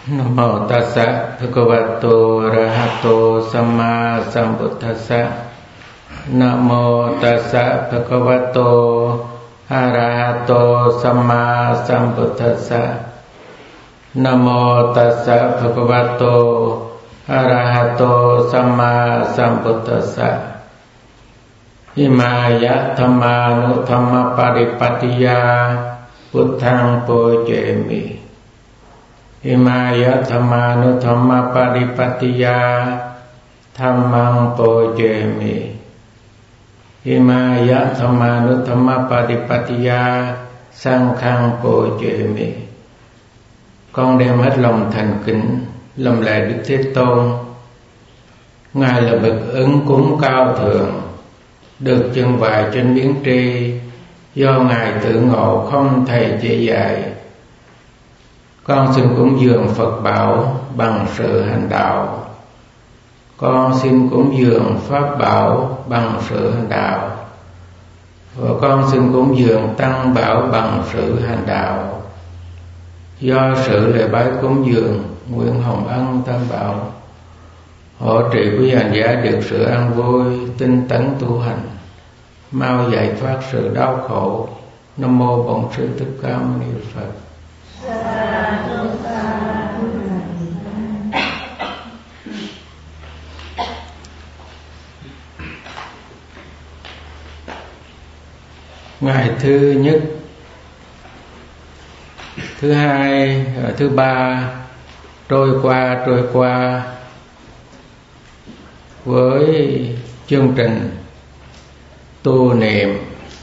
Namo tassa bhagavato arahato samma sambuddhassa. Namo tassa bhagavato arahato samma sambuddhassa. Namo tassa bhagavato arahato samma sambuddhassa. Imaya dhammanu dhamma paripattiya buddhaṃ pujemi. Imaya dhammanu dhamma paripattiya dhammaṃ pujemi. Imaya dhammanu dhamma paripattiya saṅghaṃ pujemi. Con đem hết lòng thành kính lầm lạy Đức Thế Tôn. Ngài là bậc ứng cúng cao thượng, được chân vài trên miếng tri, do Ngài tự ngộ không thầy chỉ dạy. Con xin cúng dường Phật bảo bằng sự hành đạo. Con xin cúng dường Pháp bảo bằng sự hành đạo. Và con xin cúng dường Tăng bảo bằng sự hành đạo. Do sự lễ bái cúng dường, nguyện hồng ân Tam bảo hộ trì quý hành giả được sự an vui, tinh tấn tu hành, mau giải thoát sự đau khổ. Nam mô Bổn Sư Thích Ca Mâu Ni Phật. Ngày thứ nhất, thứ hai, thứ ba trôi qua với chương trình tu niệm,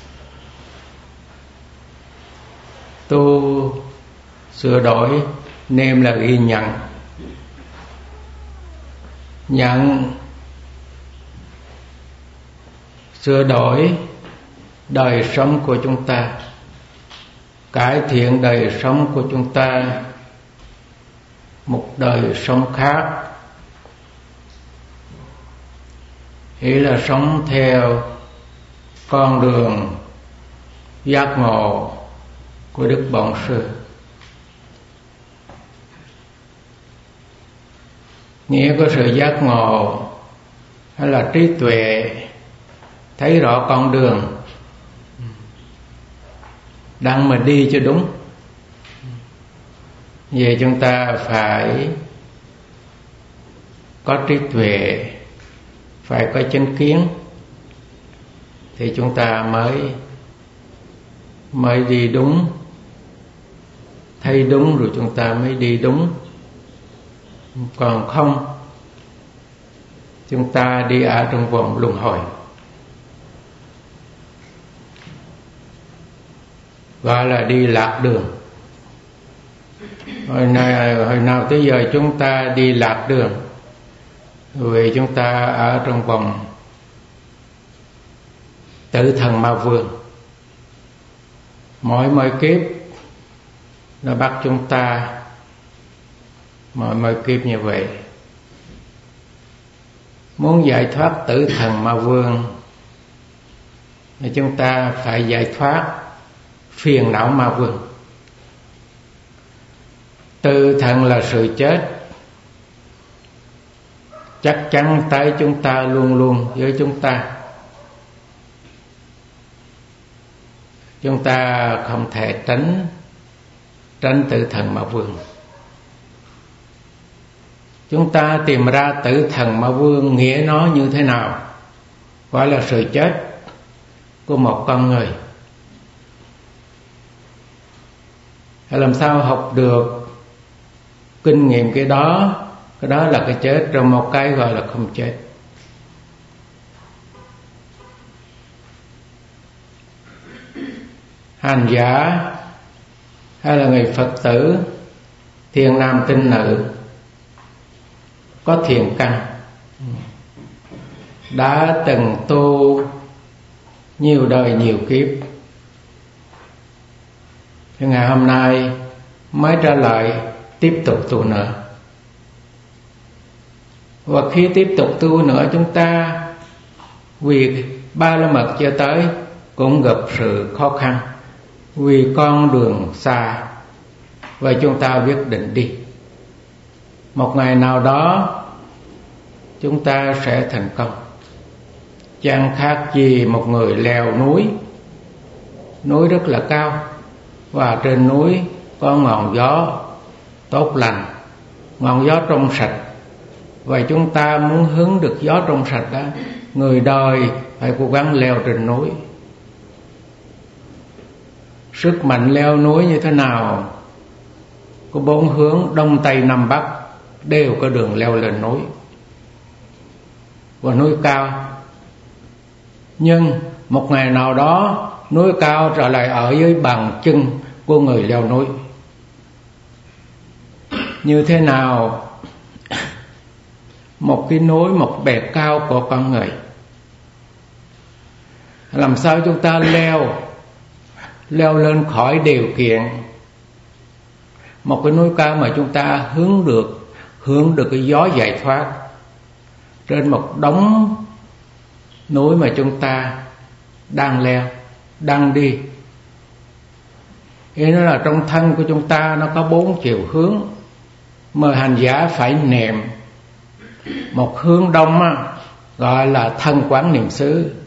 tu sửa đổi. Niệm là ghi nhận sửa đổi đời sống của chúng ta, cải thiện đời sống của chúng ta, một đời sống khác, ý là sống theo con đường giác ngộ của Đức Bổn Sư. Nghĩa của sự giác ngộ hay là trí tuệ, thấy rõ con đường đang mà đi cho đúng. Vậy chúng ta phải có trí tuệ, phải có chánh kiến, thì chúng ta mới đi đúng, thấy đúng rồi chúng ta mới đi đúng. Còn không, chúng ta đi ở trong vòng luân hồi, gọi là đi lạc đường. Hồi nào tới giờ chúng ta đi lạc đường, vì chúng ta ở trong vòng tử thần ma vương. Mỗi kiếp nó bắt chúng ta, mỗi kiếp như vậy. Muốn giải thoát tử thần ma vương thì chúng ta phải giải thoát phiền não ma vương. Tử thần là sự chết, chắc chắn tới chúng ta, luôn luôn với chúng ta. Chúng ta không thể tránh tử thần ma vương. Chúng ta tìm ra tử thần ma vương nghĩa nó như thế nào, gọi là sự chết của một con người. Làm sao học được kinh nghiệm cái đó là cái chết, rồi một cái gọi là không chết. Hành giả hay là người Phật tử, thiện nam tín nữ, có thiện căn, đã từng tu nhiều đời nhiều kiếp, thì ngày hôm nay mới trở lại tiếp tục tu nữa. Và khi tiếp tục tu nữa, chúng ta vì Ba La Mật chưa tới cũng gặp sự khó khăn, vì con đường xa, và chúng ta quyết định đi. Một ngày nào đó chúng ta sẽ thành công. Chẳng khác gì một người leo núi. Núi rất là cao, và trên núi có ngọn gió tốt lành, ngọn gió trong sạch. Và chúng ta muốn hứng được gió trong sạch đó, người đời phải cố gắng leo trên núi. Sức mạnh leo núi như thế nào? Có 4 hướng đông tây nam bắc đều có đường leo lên núi, và núi cao. Nhưng một ngày nào đó núi cao trở lại ở dưới bàn chân của người leo núi. Như thế nào? Một cái núi, một bề cao của con người. Làm sao chúng ta leo lên khỏi điều kiện một cái núi cao mà chúng ta hướng được cái gió giải thoát trên một đống núi mà chúng ta đang leo, đang đi. Ý nó là trong thân của chúng ta nó có 4 chiều hướng, mời hành giả phải niệm. Một hướng đông gọi là thân quán niệm xứ,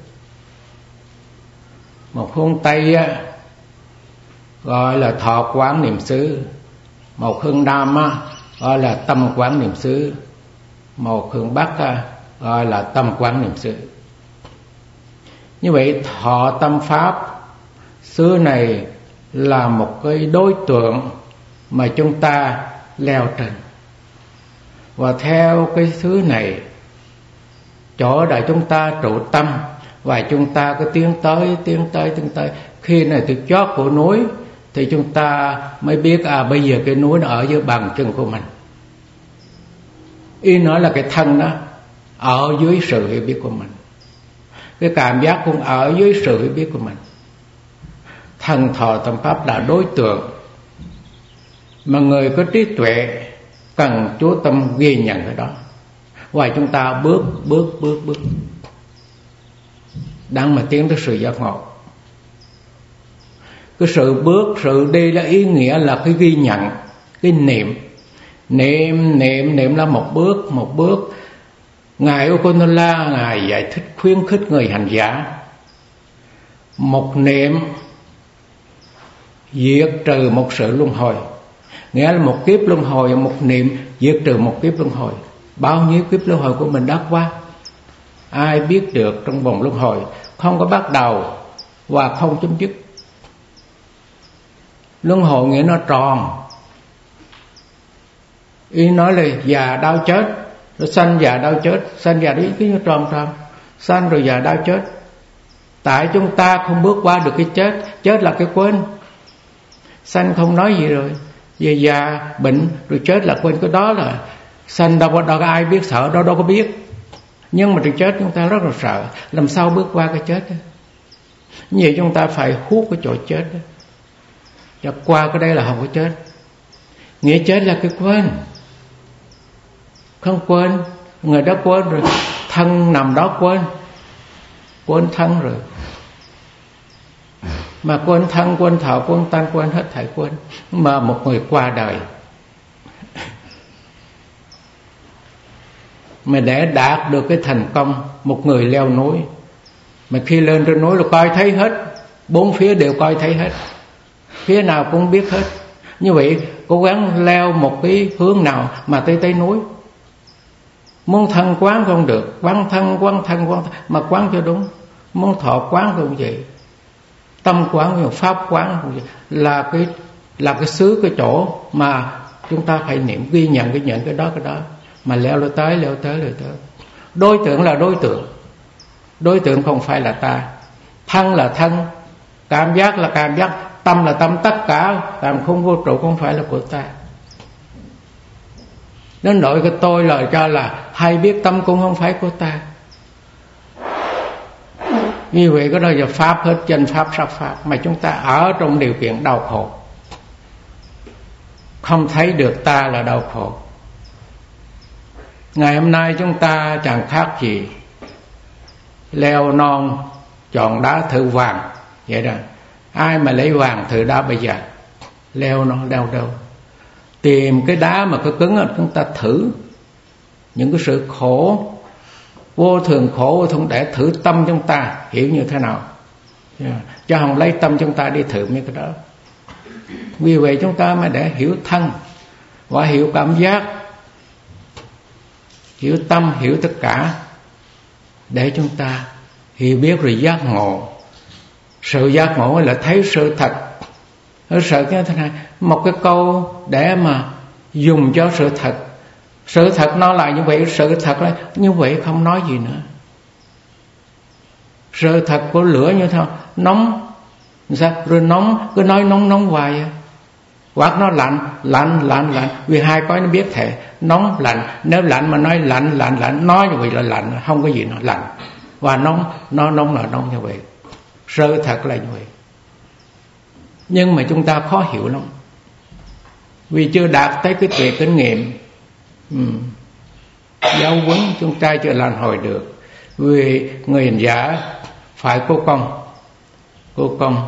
một hướng tây gọi là thọ quán niệm xứ, một hướng nam gọi là tâm quán niệm xứ, một hướng bắc gọi là tâm quán niệm xứ. Như vậy thọ tâm pháp xứ này là một cái đối tượng mà chúng ta leo trên. Và theo cái xứ này, chỗ để chúng ta trụ tâm, và chúng ta cứ tiến tới. Khi này từ chót của núi thì chúng ta mới biết bây giờ cái núi nó ở dưới bàn chân của mình. Ý nói là cái thân đó ở dưới sự hiểu biết của mình, cái cảm giác cũng ở dưới sự hiểu biết của mình. Thân thọ tâm pháp là đối tượng mà người có trí tuệ cần chú tâm ghi nhận cái đó, và chúng ta bước đang mà tiến tới sự giác ngộ. Cái sự bước, sự đi là ý nghĩa là cái ghi nhận, cái niệm là một bước. Ngài Okonola Ngài giải thích khuyến khích người hành giả. Một niệm diệt trừ một sự luân hồi, nghĩa là một kiếp luân hồi, một niệm diệt trừ một kiếp luân hồi. Bao nhiêu kiếp luân hồi của mình đã qua, ai biết được. Trong vòng luân hồi không có bắt đầu và không chấm dứt. Luân hồi nghĩa nó tròn. Ý nói là già đau chết, rồi sanh già đau chết, sanh già đấy cứ như tròn, sanh rồi già đau chết. Tại chúng ta không bước qua được cái chết là cái quên. Sanh không nói gì rồi, về già bệnh rồi chết là quên. Cái đó là sanh, đâu có ai biết sợ, đâu có biết. Nhưng mà từ chết chúng ta rất là sợ, làm sao bước qua cái chết đó. Như vậy chúng ta phải hút cái chỗ chết đó, cho qua cái đây là không có chết. Nghĩa chết là cái quên. Không quên, người đó quên rồi, thân nằm đó quên thân rồi. Mà quên thân, quên thọ, quên tâm, quên hết thảy quên. Mà một người qua đời, mà để đạt được cái thành công, một người leo núi, mà khi lên trên núi là coi thấy hết, 4 phía đều coi thấy hết, phía nào cũng biết hết. Như vậy cố gắng leo một cái hướng nào mà tới núi. Muốn thân quán không được, quán thân mà quán cho đúng. Muốn thọ quán không vậy, tâm quán, pháp quán không vậy. Là cái xứ, cái chỗ mà chúng ta phải niệm, ghi nhận cái đó mà leo tới. Đối tượng là đối tượng không phải là ta. Thân là thân, cảm giác là cảm giác, tâm là tâm. Tất cả làm không vô trụ không phải là của ta. Nên nội cái tôi lời cho là hay biết tâm cũng không phải của ta. Như vậy cái đó là pháp hết, chân pháp sắc pháp. Mà chúng ta ở trong điều kiện đau khổ, không thấy được ta là đau khổ. Ngày hôm nay chúng ta chẳng khác gì leo non chọn đá thử vàng vậy đó. Ai mà lấy vàng thử đá bây giờ? Leo non leo đâu? Tìm cái đá mà cái cứng, chúng ta thử những cái sự khổ, vô thường khổ vô thường, để thử tâm chúng ta hiểu như thế nào, chứ không lấy tâm chúng ta đi thử mấy cái đó. Vì vậy chúng ta mới để hiểu thân và hiểu cảm giác, hiểu tâm, hiểu tất cả, để chúng ta hiểu biết rồi giác ngộ. Sự giác ngộ là thấy sự thật. Sự như thế này, một cái câu để mà dùng cho sự thật. Sự thật nó là như vậy, sự thật là như vậy, không nói gì nữa. Sự thật của lửa như thế nào? Nóng sao? Rồi nóng, cứ nói nóng hoài. Hoặc nó lạnh. Vì hai cái nó biết thể nóng lạnh. Nếu lạnh mà nói lạnh, nói như vậy là lạnh, không có gì nó lạnh. Và nóng là nóng như vậy. Sự thật là như vậy. Nhưng mà chúng ta khó hiểu lắm, vì chưa đạt tới cái tuệ kinh nghiệm. Giáo huấn chúng ta chưa làm hồi được. Vì người hành giả phải cố công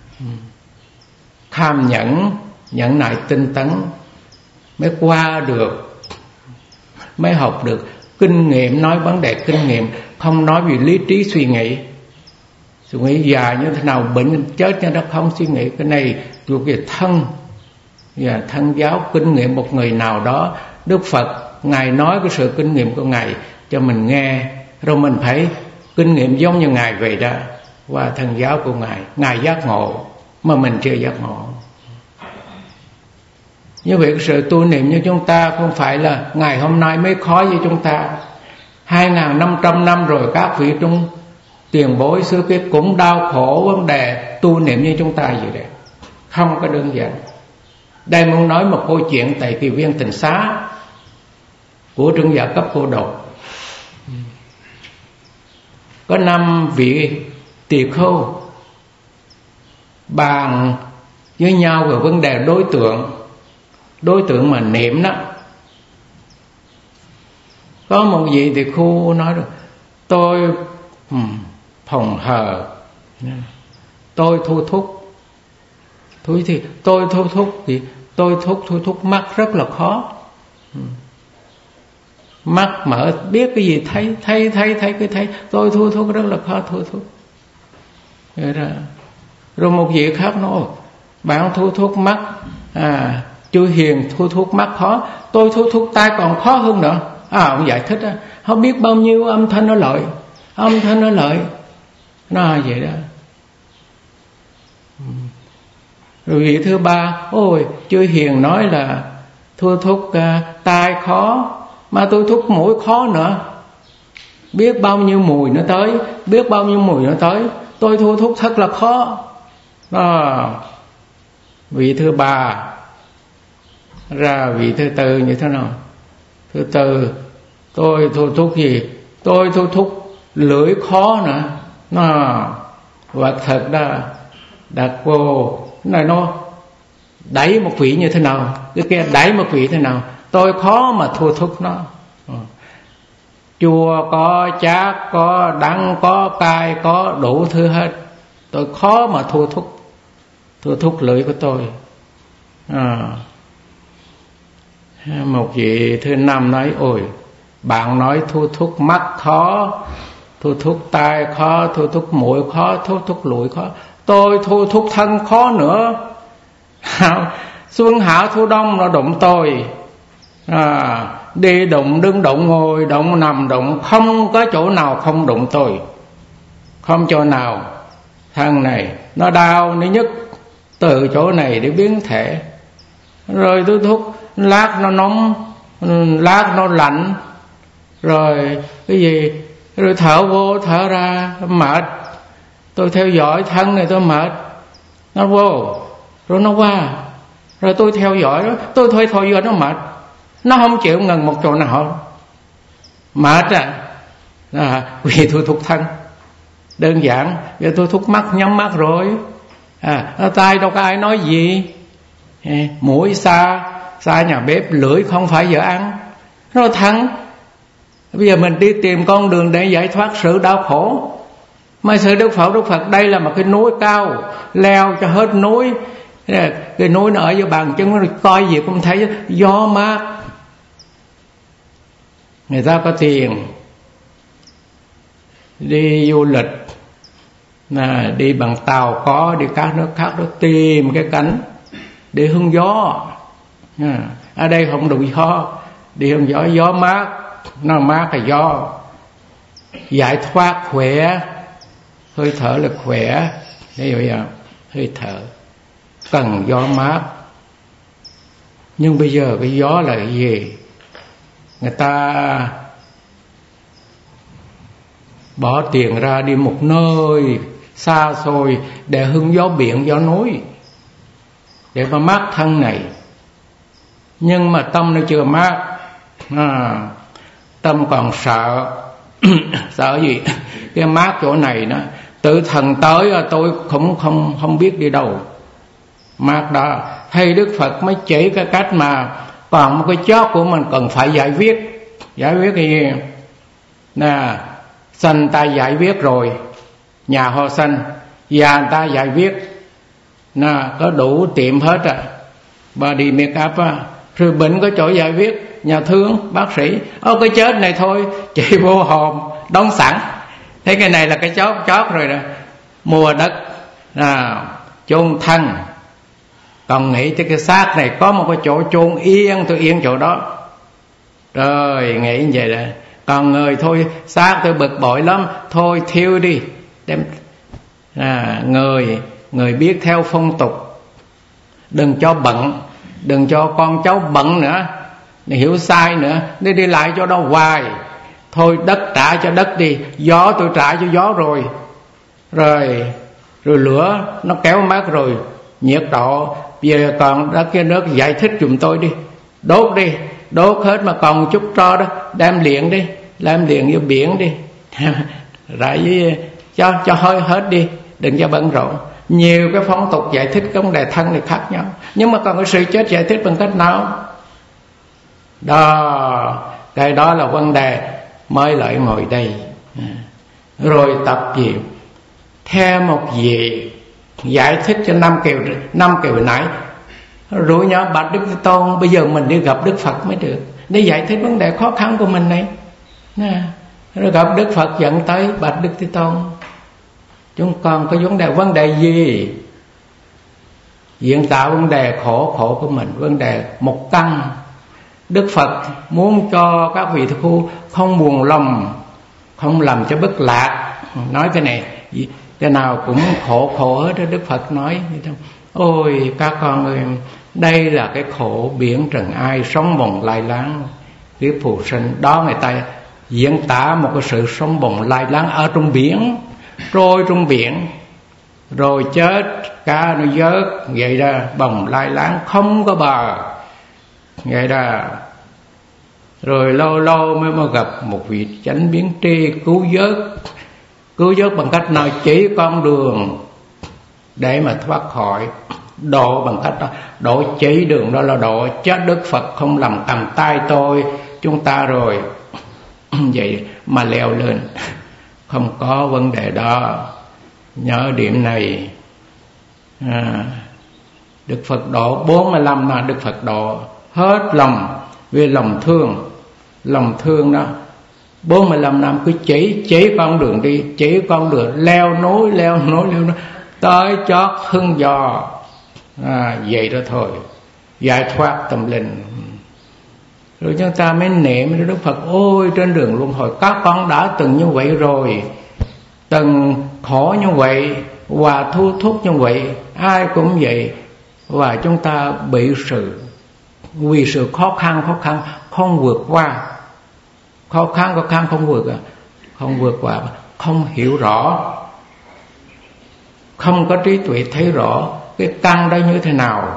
tham nhẫn, nhẫn nại tinh tấn mới qua được, mới học được. Kinh nghiệm, nói vấn đề kinh nghiệm, không nói vì lý trí suy nghĩ già như thế nào, bệnh chết như đó, không suy nghĩ. Cái này thuộc về thân và thân giáo, kinh nghiệm một người nào đó. Đức Phật Ngài nói cái sự kinh nghiệm của Ngài cho mình nghe, rồi mình phải kinh nghiệm giống như Ngài vậy đó. Và thân giáo của Ngài giác ngộ mà mình chưa giác ngộ. Như vậy sự tu niệm như chúng ta không phải là ngày hôm nay mới khó với chúng ta. 2.500 năm rồi các vị trong tiền bối xưa kia cũng đau khổ vấn đề tu niệm như chúng ta vậy đấy. Không có đơn giản. Đây muốn nói một câu chuyện tại Kỳ Viên Tịnh Xá của Trưởng Giả Cấp Cô Độc. Có 5 vị tỳ khưu bàn với nhau về vấn đề đối tượng mà niệm đó. Có một vị tỳ khưu nói rồi: tôi phòng hờ, tôi thu thúc. Thì tôi thu thúc thì tôi thu thúc mắt rất là khó. Mắt mở biết cái gì thấy cái thấy, tôi thu thúc rất là khó thu thúc. Rồi một vị khác nói: bạn thu thúc mắt, Chư Hiền thu thúc mắt khó, tôi thu thúc tai còn khó hơn nữa. Ông giải thích đó, không biết bao nhiêu âm thanh nó lợi, nó vậy đó. Rồi vị thứ ba: ôi Chư Hiền nói là thu thúc tai khó, mà tôi thúc mũi khó nữa, biết bao nhiêu mùi nó tới, tôi thu thúc thật là khó. Vị thứ ba ra vị thứ tư như thế nào? Thứ tư: tôi thu thúc gì? Tôi thu thúc lưỡi khó nữa. Vật thật đó, đặt vô này nó đẩy một vị như thế nào, cái kia đẩy một vị thế nào, tôi khó mà thu thúc nó. Chua có, chát có, đắng có, cay có, đủ thứ hết, tôi khó mà thu thúc lưỡi của tôi. Một vị thứ năm nói: ôi bạn nói thu thúc mắt khó, thu thúc tai khó, thu thúc mũi khó, thu thúc lưỡi khó, tôi thu thúc thân khó nữa. Xuân hạ thu đông nó đụng tôi, đi đụng, đứng đụng, ngồi đụng, nằm đụng, không có chỗ nào không đụng tôi, không chỗ nào. Thân này nó đau, nó nhức từ chỗ này để biến thể. Rồi tôi thúc lát nó nóng, lát nó lạnh, rồi cái gì, rồi thở vô thở ra mệt. Tôi theo dõi thân này tôi mệt, nó vô rồi nó qua, rồi tôi theo dõi đó, tôi thôi theo dõi nó mệt, nó không chịu ngừng một chỗ nào, mệt vì tôi thúc thân. Đơn giản, giờ tôi thúc mắt, nhắm mắt rồi, tay đâu có ai nói gì, mũi xa nhà bếp, lưỡi không phải giờ ăn, nó thắng. Bây giờ mình đi tìm con đường để giải thoát sự đau khổ. Mà sự Đức Phật đây là một cái núi cao, leo cho hết núi, Cái núi nó ở dưới bàn chân, nó coi gì cũng thấy gió mát. Người ta có tiền đi du lịch, đi bằng tàu có, đi các nước khác đó tìm cái cảnh để hương gió. Ở đây không đủ gió, đi hương gió, gió mát, nó mát là gió giải thoát, khỏe, hơi thở là khỏe. Thế vậy à, hơi thở cần gió mát. Nhưng bây giờ cái gió là cái gì? Người ta bỏ tiền ra đi một nơi xa xôi để hứng gió biển, gió núi, để mà mát thân này. Nhưng mà tâm nó chưa mát, tâm còn sợ. Sợ gì? Cái mát chỗ này nó tự thần tới, tôi cũng không biết đi đâu. Mát đó thầy Đức Phật mới chỉ cái cách mà còn một cái chót của mình cần phải giải quyết. Giải quyết cái gì? Sanh ta giải quyết rồi, nhà họ sanh. Già ta giải quyết, có đủ tiệm hết à, body make up á. Rồi bệnh có chỗ giải quyết, nhà thương, bác sĩ. Cái chết này thôi, chị vô hồn đóng sẵn. Thế cái này là cái chót rồi nè. Mua đất, chôn thân. Còn nghĩ tới cái xác này có một cái chỗ chôn yên, tôi yên chỗ đó. Rồi nghĩ như vậy đó. Còn người thôi, xác tôi bực bội lắm, thôi thiêu đi. Đem người biết theo phong tục, đừng cho bận, đừng cho con cháu bận nữa, hiểu sai nữa, đi lại cho đó hoài. Thôi đất trả cho đất đi, gió tôi trả cho gió rồi. Rồi lửa nó kéo mát rồi, nhiệt độ. Giờ còn đất kia nước giải thích giùm tôi đi, đốt đi, đốt hết mà còn chút tro đó đem liền đi, đem liền vô biển đi. Rồi cho hơi hết đi, đừng cho bận rộn. Nhiều cái phong tục giải thích cái vấn đề thân này khác nhau, nhưng mà còn cái sự chết giải thích bằng cách nào đó? Cái đó là vấn đề mới lại ngồi đây. Rồi tập gì theo một vị giải thích cho năm kiểu nãy. Rồi nhớ bạch Đức Thế Tôn, bây giờ mình đi gặp Đức Phật mới được, để giải thích vấn đề khó khăn của mình này. Rồi gặp Đức Phật dẫn tới bạch Đức Thế Tôn, chúng con có vấn đề gì? Diễn tạo vấn đề khổ của mình, vấn đề một căn. Đức Phật muốn cho các vị thầy phu không buồn lòng, không làm cho bất lạc. Nói cái này cái nào cũng khổ hết đó. Đức Phật nói: ôi các con ơi, đây là cái khổ biển trần ai, sống bồng lai láng kiếp phù sinh. Đó người ta diễn tả một cái sự sống bồng lai láng ở trong biển, trôi trong biển, rồi chết, cá nó vớt, vậy ra bồng lai láng không có bờ, vậy ra. Rồi lâu mới gặp một vị chánh biến tri cứu vớt bằng cách nào? Chỉ con đường để mà thoát khỏi. Độ bằng cách đó, độ chỉ đường đó là độ chết. Đức Phật không làm cầm tay tôi chúng ta rồi vậy mà leo lên, không có vấn đề đó. Nhớ điểm này. Đức Phật độ 45 năm, Đức Phật độ hết lòng vì lòng thương đó. 45 năm cứ chỉ con đường đi, chỉ con đường leo núi tới chót hưng giò. Vậy đó thôi, giải thoát tâm linh. Rồi chúng ta mới niệm Đức Phật: ôi trên đường luân hồi các con đã từng như vậy rồi, từng khổ như vậy và thu thúc như vậy, ai cũng vậy. Và chúng ta bị vì sự khó khăn không vượt qua. Khó khăn không vượt qua, không hiểu rõ, không có trí tuệ thấy rõ cái căn đó như thế nào.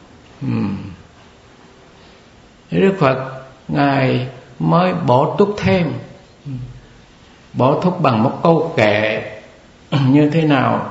Đức Phật Ngài mới bổ túc thêm, bổ túc bằng một câu kệ như thế nào?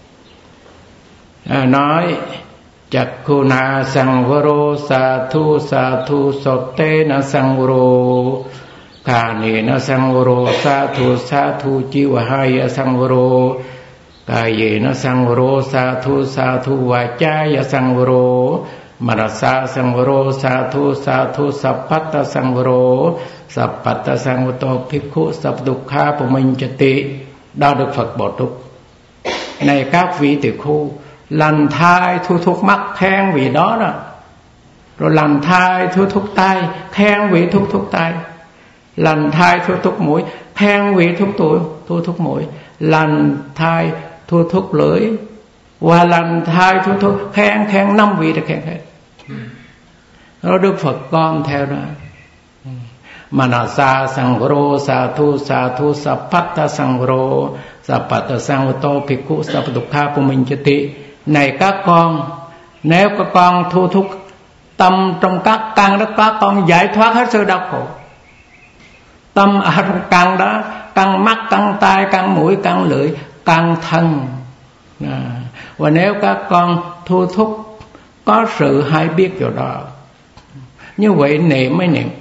Nói: Chakkhuna sangvaro sathu sotena sangvaro Khanena sangvaro sathu jivahaya sangvaro Kayena Sangvaro Sathu Vachaya Sangvaro Manasa Sangvaro Sathu Sappata Sangvaro Sappata Sangvato Bhikkhu Sappdukha Puminchati. Đó Đức Phật Bồ Túc. Này các vị tỳ khu, lành thai thu thúc mắt khen vị đó đó, rồi lành thai thu thúc tai khen vị thu thúc tai, lành thai thu thúc mũi khen vị thu thúc mũi, lành thai thu thúc lưỡi và lành thai thu thúc khen 5 vị để khen hết. Rồi Đức Phật con theo đó. Manasa Sangvaro Sathu Sappata Sangvaro Sappata Sangvato Bhikkhu Sappdukha Puminchati. Này các con, nếu các con thu thúc tâm trong các căn đó, các con giải thoát hết sự đau khổ. Tâm ở trong căn đó, căn mắt, căn tai, căn mũi, căn lưỡi, căn thân. Và nếu các con thu thúc có sự hay biết vào đó, như vậy niệm mới niệm.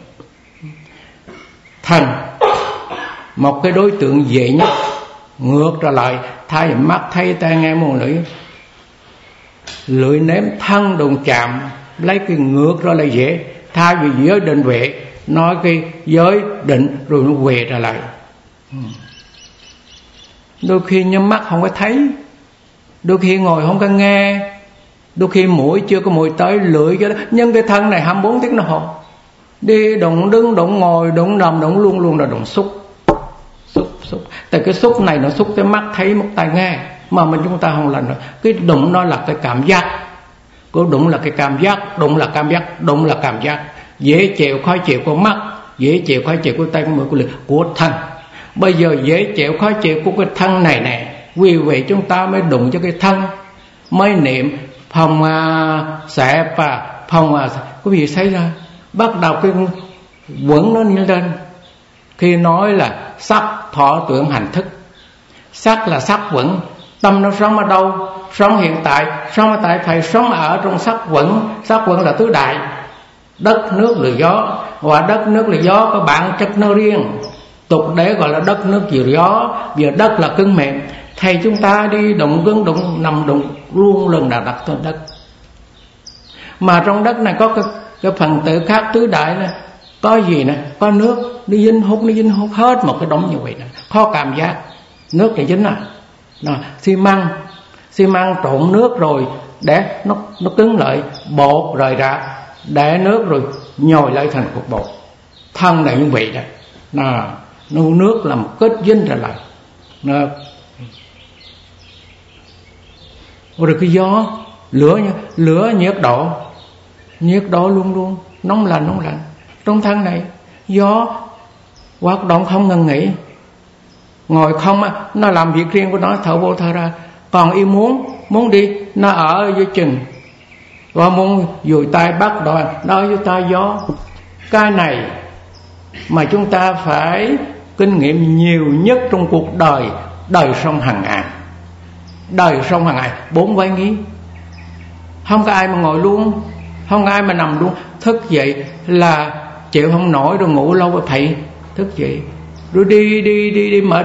Thân, một cái đối tượng dễ nhất. Ngược trở lại, thay mắt thấy tai nghe mồm lưỡi nếm thân đụng chạm, lấy cái ngược ra là dễ. Thay vì giới định vệ, nói cái giới định rồi nó về trở lại. Đôi khi nhắm mắt không có thấy, đôi khi ngồi không có nghe, đôi khi mũi chưa có mùi tới, lưỡi cho đó. Nhưng cái thân này 24 tiếng đồng hồ, đi động đứng động ngồi động nằm động luôn là động xúc. Tại cái xúc này nó xúc cái mắt thấy, một tai nghe, mà mình chúng ta không làm được. Cái đụng nó là cái cảm giác, cái đụng là cái cảm giác, đụng là cảm giác, dễ chịu khó chịu của mắt, dễ chịu khó chịu của tay, của mũi, của thân. Bây giờ dễ chịu khó chịu của cái thân này, vì vậy chúng ta mới đụng cho cái thân, mới niệm phòng xẹp và phòng có gì xảy ra. Bắt đầu cái quẩn nó lên. Khi nói là sắc thọ tưởng hành thức, sắc là sắc quẩn. Tâm nó sống ở đâu? Sống hiện tại. Sống ở tại phải sống ở trong sắc quẩn. Sắc quẩn là tứ đại: đất, nước, lửa, gió. Và đất, nước, lửa, gió có bản chất nó riêng, tục đế gọi là đất, nước, lửa, gió. Giờ đất là cứng mềm, thầy chúng ta đi động cứng động nằm động luôn lần nào đặt trên đất. Mà trong đất này có cái phần tử khác tứ đại này, có gì nè, có nước, nó dính hút hết một cái đống như vậy nè, khó cảm giác. Nước thì dính xi măng trộn nước rồi để nó cứng lại, bột rời ra, để nước rồi nhồi lại thành cục bột. Thân này như vậy đó, nước làm kết dính trở lại. Rồi cái gió, lửa nhiệt độ luôn nóng lạnh. Trong thân này gió hoạt động không ngừng nghỉ, ngồi không nó làm việc riêng của nó, thở vô thở ra. Còn yêu muốn đi, nó ở dưới chừng, và muốn dùi tay bắt đòi, nó ở dưới tay gió. Cái này mà chúng ta phải kinh nghiệm nhiều nhất trong cuộc đời sống hàng ngày. Đời sống hàng ngày 4 vai nghi, không có ai mà ngồi luôn, không có ai mà nằm luôn. Thức dậy là chịu không nổi rồi, ngủ lâu phải thức dậy, rồi đi mệt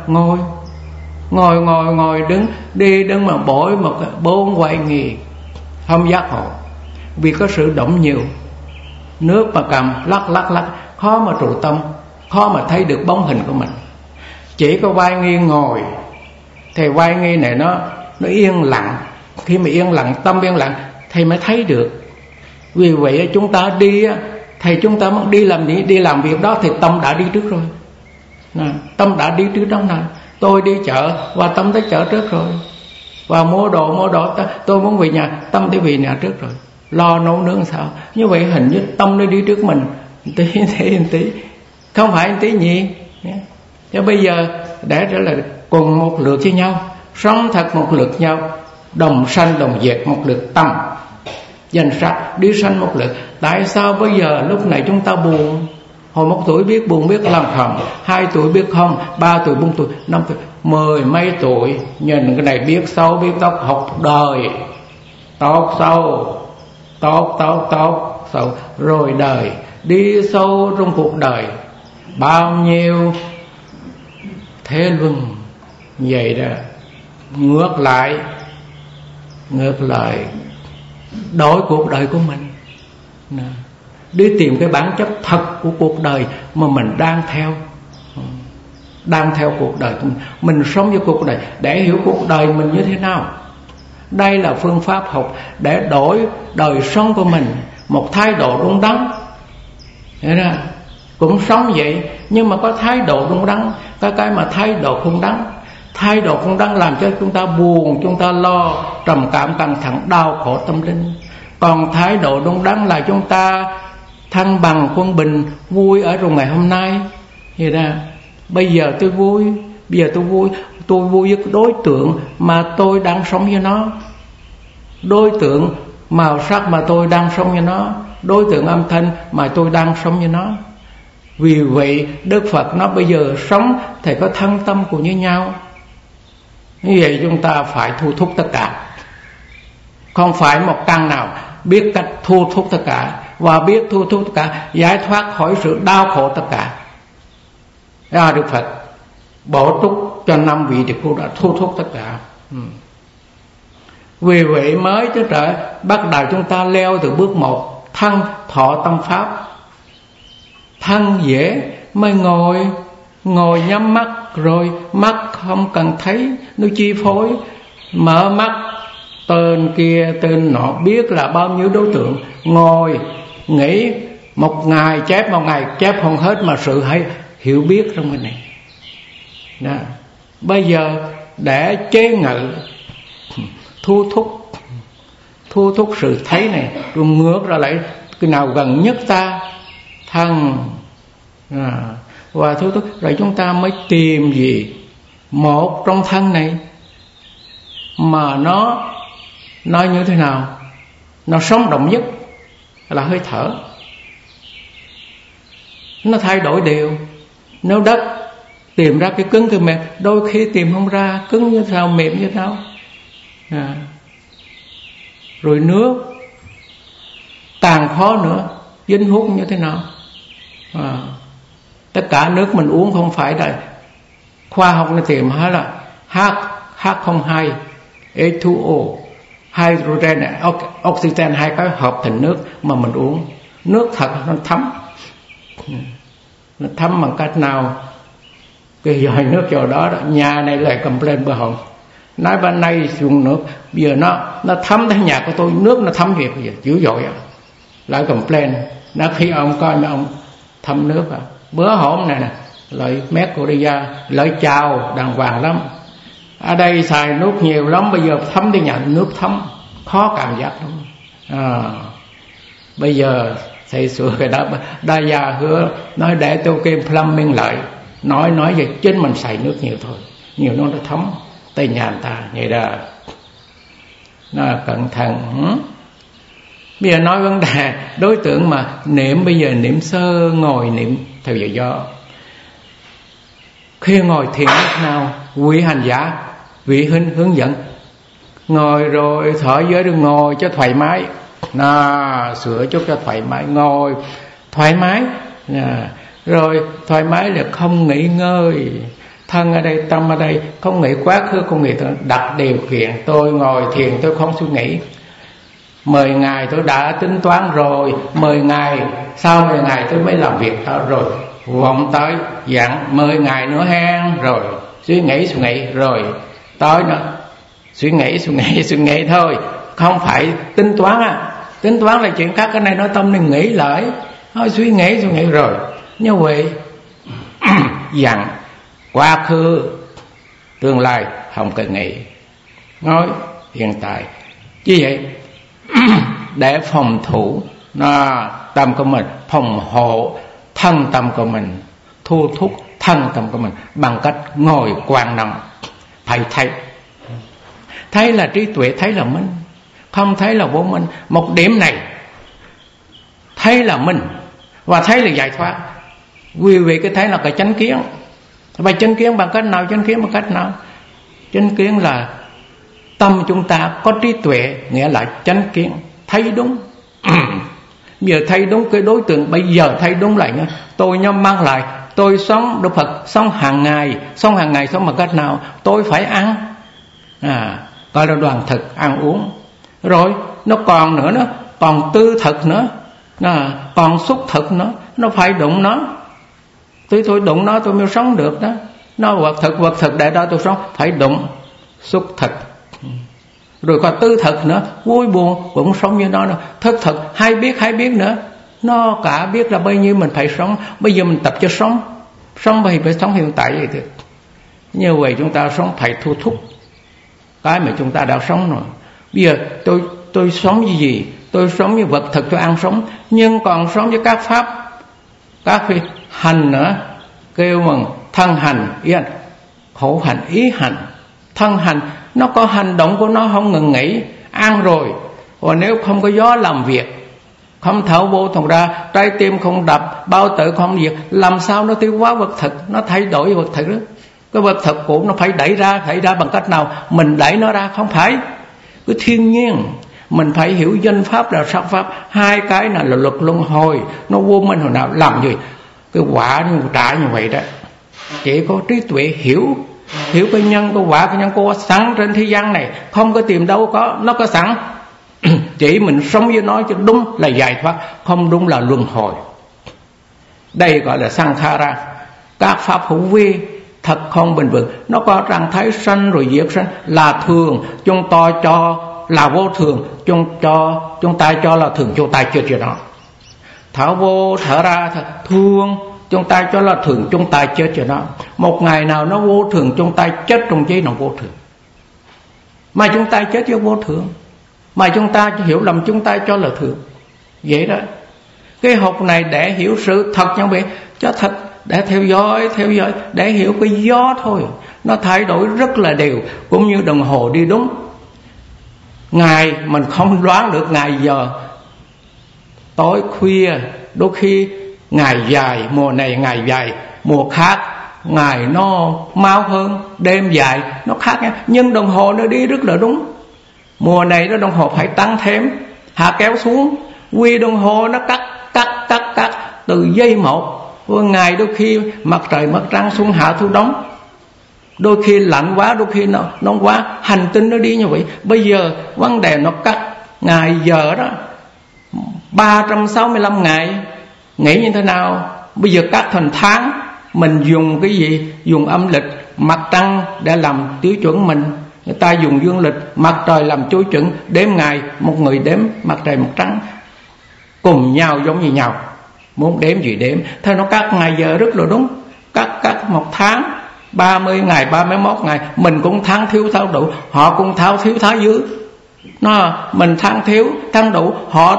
ngồi đứng mà bổi một 4 quay nghỉ không giác ngộ. Vì có sự động nhiều, nước mà cầm lắc khó mà trụ tâm, khó mà thấy được bóng hình của mình. Chỉ có vai nghi ngồi thì vai nghi này nó yên lặng. Khi mà yên lặng, tâm yên lặng thì mới thấy được. Vì vậy chúng ta đi, thầy chúng ta đi làm gì, đi làm việc đó thì tâm đã đi trước rồi. Tâm đã đi trước đó nè. Tôi đi chợ và tâm tới chợ trước rồi. Và mua đồ tôi muốn về nhà, tâm đi về nhà trước rồi. Lo nấu nướng sao? Như vậy hình như tâm nó đi trước mình tí, không phải tí nhỉ. Thế bây giờ để trở lại cùng một lượt với nhau, sống thật một lượt nhau, đồng sanh đồng diệt một lượt tâm. Danh sắc đi sanh một lượt. Tại sao bây giờ lúc này chúng ta buồn? Hồi 1 tuổi biết buồn, biết làm thầm, 2 tuổi biết không, 3 tuổi, 4 tuổi, 5 tuổi, 10 mấy tuổi nhìn cái này biết sâu biết tóc, học đời tốt sâu, rồi đời đi sâu trong cuộc đời. Bao nhiêu thế luân vậy đó, ngược lại đổi cuộc đời của mình, đi tìm cái bản chất thật của cuộc đời mà mình đang theo cuộc đời của mình sống với cuộc đời để hiểu cuộc đời mình như thế nào. Đây là phương pháp học để đổi đời sống của mình một thái độ đúng đắn. Thế ra cũng sống vậy nhưng mà có thái độ đúng đắn, cái mà thái độ không đắn. Thái độ không đắn làm cho chúng ta buồn, chúng ta lo, trầm cảm, căng thẳng, đau khổ tâm linh. Còn thái độ đúng đắn là chúng ta thăng bằng, quân bình, vui ở trong ngày hôm nay. Vậy ra bây giờ tôi vui, tôi vui với đối tượng mà tôi đang sống với nó, đối tượng màu sắc mà tôi đang sống với nó, đối tượng âm thanh mà tôi đang sống với nó. Vì vậy Đức Phật nói bây giờ sống thì có thân tâm của như nhau. Như vậy chúng ta phải thu thúc tất cả, không phải một căn nào biết cách thu thúc tất cả và biết thu thúc tất cả, giải thoát khỏi sự đau khổ tất cả. Đức Phật bổ túc cho 5 vị thì cô đã thu thúc tất cả. Vì vậy mới cho trở bắt đầu chúng ta leo từ bước 1, thân thọ tâm pháp. Thân dễ mới ngồi nhắm mắt rồi mắt không cần thấy nó chi phối, mở mắt tên kia tên nọ biết là bao nhiêu đối tượng, ngồi nghĩ một ngày chép không hết mà sự hay hiểu biết trong cái này. Đó. Bây giờ để chế ngự thu thúc sự thấy này, rồi ngược ra lại cái nào gần nhất ta thân, và thu thúc rồi chúng ta mới tìm gì một trong thân này mà nó như thế nào, nó sống động nhất là hơi thở. Nó thay đổi đều. Nếu đất tìm ra cái cứng cái mềm, đôi khi tìm không ra, cứng như thế nào mềm như thế nào. Rồi nước càng khó nữa, dính hút như thế nào. Tất cả nước mình uống không phải là khoa học nó tìm hết là H02 H2O, hydrogen oxygen, hai cái hợp thành nước mà mình uống. Nước thật nó thấm bằng cách nào? Cái dòi nước vào đó, nhà này lại complain bữa hồn, nói bên đây dùng nước bây giờ nó thấm tới nhà của tôi, nước nó thấm việc bây giờ dữ dội lại complain. Nó khi ông coi nó ông thấm nước bữa hôm này nè lợi mét của đi ra lợi chào đàng hoàng lắm. Ở đây xài nước nhiều lắm, bây giờ thấm đi nhà nước thấm khó cảm giác lắm. Bây giờ thầy sửa cái đó, đa gia hứa nói để tôi kêu plumbing lại, nói về chính mình xài nước nhiều thôi, nhiều nó thấm tới nhà người ta vậy đó. Nó cẩn thận. Bây giờ nói vấn đề đối tượng mà niệm, bây giờ niệm sơ ngồi niệm theo giờ do. Khi ngồi thiền lúc nào vị hành giả, vị hướng dẫn ngồi rồi thở giới đừng ngồi cho thoải mái, sửa chút cho thoải mái, ngồi thoải mái, rồi thoải mái là không nghỉ ngơi, thân ở đây tâm ở đây, không nghĩ quá khứ, không nghĩ đặt điều kiện. Tôi ngồi thiền tôi không suy nghĩ, 10 ngày tôi đã tính toán rồi, 10 ngày sau 10 ngày tôi mới làm việc đó, rồi vọng tới dặn 10 ngày nữa hen, rồi suy nghĩ rồi tới nữa suy nghĩ thôi, không phải tính toán tính toán là chuyện khác. Cái này nói tâm nên nghĩ lại thôi, suy nghĩ rồi như vậy dặn quá khứ tương lai không cần nghĩ, nói hiện tại như vậy để phòng thủ tâm của mình, phòng hộ thân tâm của mình, thu thúc thân tâm của mình bằng cách ngồi quan năm. Phải thấy là trí tuệ, thấy là minh, không thấy là vô minh. Một điểm này thấy là minh và thấy là giải thoát. Vì vậy cái thấy là cái chánh kiến. Và chánh kiến bằng cách nào? Chánh kiến bằng cách nào? Chánh kiến là tâm chúng ta có trí tuệ, nghĩa là chánh kiến, thấy đúng. Bây giờ thấy đúng cái đối tượng, bây giờ thấy đúng lại nha. Tôi nhắm mắt lại, tôi sống Đức Phật sống hàng ngày sống bằng cách nào? Tôi phải ăn, Gọi là đoàn thực ăn uống. Rồi nó còn nữa, nó còn tư thực nữa, còn xúc thực nữa. Nó phải đụng nó. Tôi đụng nó tôi mới sống được đó. Nó vật thực để đó tôi sống, phải đụng xúc thực. Rồi còn tư thực nữa, vui buồn cũng sống như nó nữa. Thức thực hay biết nữa. Nó cả biết là bao nhiêu mình phải sống. Bây giờ mình tập cho sống phải sống hiện tại vậy được. Như vậy chúng ta sống phải thu thúc cái mà chúng ta đã sống rồi. Bây giờ tôi sống như gì? Tôi sống như vật thực, tôi ăn sống. Nhưng còn sống với các pháp, các phi hành nữa. Kêu bằng thân hành, ý hành, khổ hành, ý hành. Thân hành nó có hành động của nó không ngừng nghỉ. Ăn rồi, và nếu không có gió làm việc, không thở vô thòng ra, trái tim không đập, bao tử không diệt, làm sao nó tiêu hóa vật thực? Nó thay đổi vật thực đó. Cái vật thực của nó phải đẩy ra bằng cách nào? Mình đẩy nó ra không phải. Cái thiên nhiên mình phải hiểu danh pháp là sắc pháp. Hai cái là luật luân hồi. Nó vô minh hồi nào làm gì? Cái quả như trả như vậy đó. Chỉ có trí tuệ hiểu cái nhân, cái quả, cái nhân có sẵn trên thế gian này. Không có tìm đâu có, nó có sẵn. Chỉ mình sống với nó cho đúng là giải thoát, không đúng là luân hồi. Đây gọi là sankhara. Các pháp hữu vi thật không bình vững. Nó có trạng thái sanh rồi diệt sanh là thường, chúng ta cho là vô thường, chúng ta cho là thường, chúng ta chưa cho nó. Thở vô thở ra thương, chúng ta cho là thường, chúng ta chết cho nó. Một ngày nào nó vô thường, chúng ta chết trong giấy nó vô thường. Mà chúng ta chết cho vô thường, mà chúng ta hiểu lầm chúng ta cho là thường. Vậy đó. Cái học này để hiểu sự thật như vậy, cho thật, để theo dõi, để hiểu cái gió thôi. Nó thay đổi rất là đều, cũng như đồng hồ đi đúng. Ngày mình không đoán được ngày giờ, tối khuya, đôi khi ngày dài, mùa này ngày dài, mùa khác ngày nó mau hơn, đêm dài nó khác nha. Nhưng đồng hồ nó đi rất là đúng. Mùa này nó đồng hồ phải tăng thêm, hạ kéo xuống, quy đồng hồ nó cắt từ giây một. Ngày đôi khi mặt trời mặt trăng xuống hạ thu đông, đôi khi lạnh quá, đôi khi nóng quá, hành tinh nó đi như vậy. Bây giờ vấn đề nó cắt ngày giờ đó 365 ngày, nghĩ như thế nào? Bây giờ cắt thành tháng, mình dùng cái gì? Dùng âm lịch mặt trăng để làm tiêu chuẩn mình. Người ta dùng dương lịch mặt trời làm tiêu chuẩn đếm ngày, một người đếm mặt trời mặt trăng cùng nhau giống như nhau, muốn đếm gì đếm. Theo nó cắt ngày giờ rất là đúng. Cắt một tháng 30 ngày, 31 ngày. Mình cũng tháng thiếu tháng đủ, họ cũng thiếu tháng dư. Mình tháng thiếu tháng đủ, họ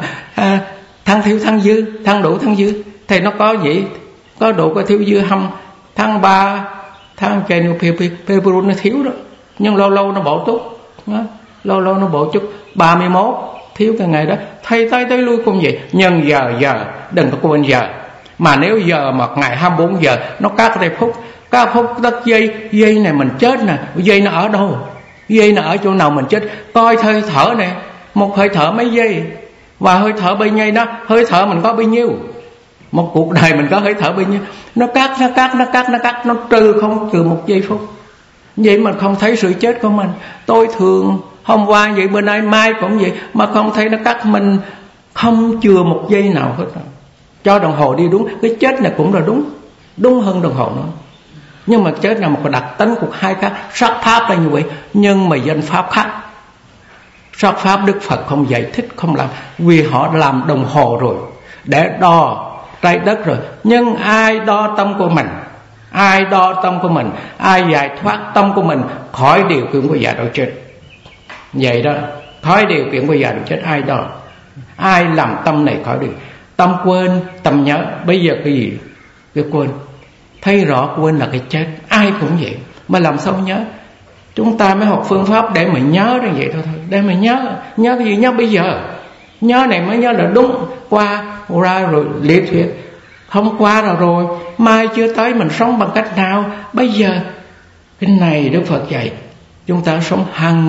tháng thiếu tháng dư, tháng đủ tháng dư. Thì nó có gì? Có đủ có thiếu dư không? Tháng 3, tháng February nó thiếu đó. Nhưng lâu lâu nó bổ túc, lâu nó bổ chút. 31 thiếu cái ngày đó, thay tới lui cũng vậy. Nhưng giờ đừng có quên giờ. Mà nếu giờ một ngày 24 giờ nó cắt ra phút, các phút đất dây này mình chết nè. Dây nó ở đâu? Dây nó ở chỗ nào mình chết? Coi hơi thở này, một hơi thở mấy giây, và hơi thở bao nhiêu đó, hơi thở mình có bao nhiêu, một cuộc đời mình có hơi thở bao nhiêu. Nó cắt, nó trừ một giây phút. Vậy mà không thấy sự chết của mình. Tôi thường hôm qua vậy, bữa nay mai cũng vậy, mà không thấy nó cắt mình, không chừa một giây nào hết. Cho đồng hồ đi đúng. Cái chết này cũng là đúng hơn đồng hồ nữa. Nhưng mà chết là một cái đặc tính của hai khác. Sắc pháp là như vậy, nhưng mà danh pháp khác. Sắc pháp Đức Phật không giải thích, không làm, vì họ làm đồng hồ rồi, để đo trái đất rồi. Nhưng ai đo tâm của mình? Ai đo tâm của mình? Ai giải thoát tâm của mình khỏi điều kiện của già độ chết? Vậy đó, khỏi điều kiện của già độ chết ai đo? Ai làm tâm này khỏi điều? Tâm quên, tâm nhớ. Bây giờ cái gì? Cái quên. Thấy rõ quên là cái chết. Ai cũng vậy. Mà làm sao nhớ? Chúng ta mới học phương pháp để mà nhớ như vậy thôi. Để mà nhớ cái gì? Nhớ bây giờ. Nhớ này mới nhớ là đúng. Qua ra rồi lý thuyết, không qua rồi mai chưa tới mình sống bằng cách nào? Bây giờ cái này Đức Phật dạy chúng ta sống hàng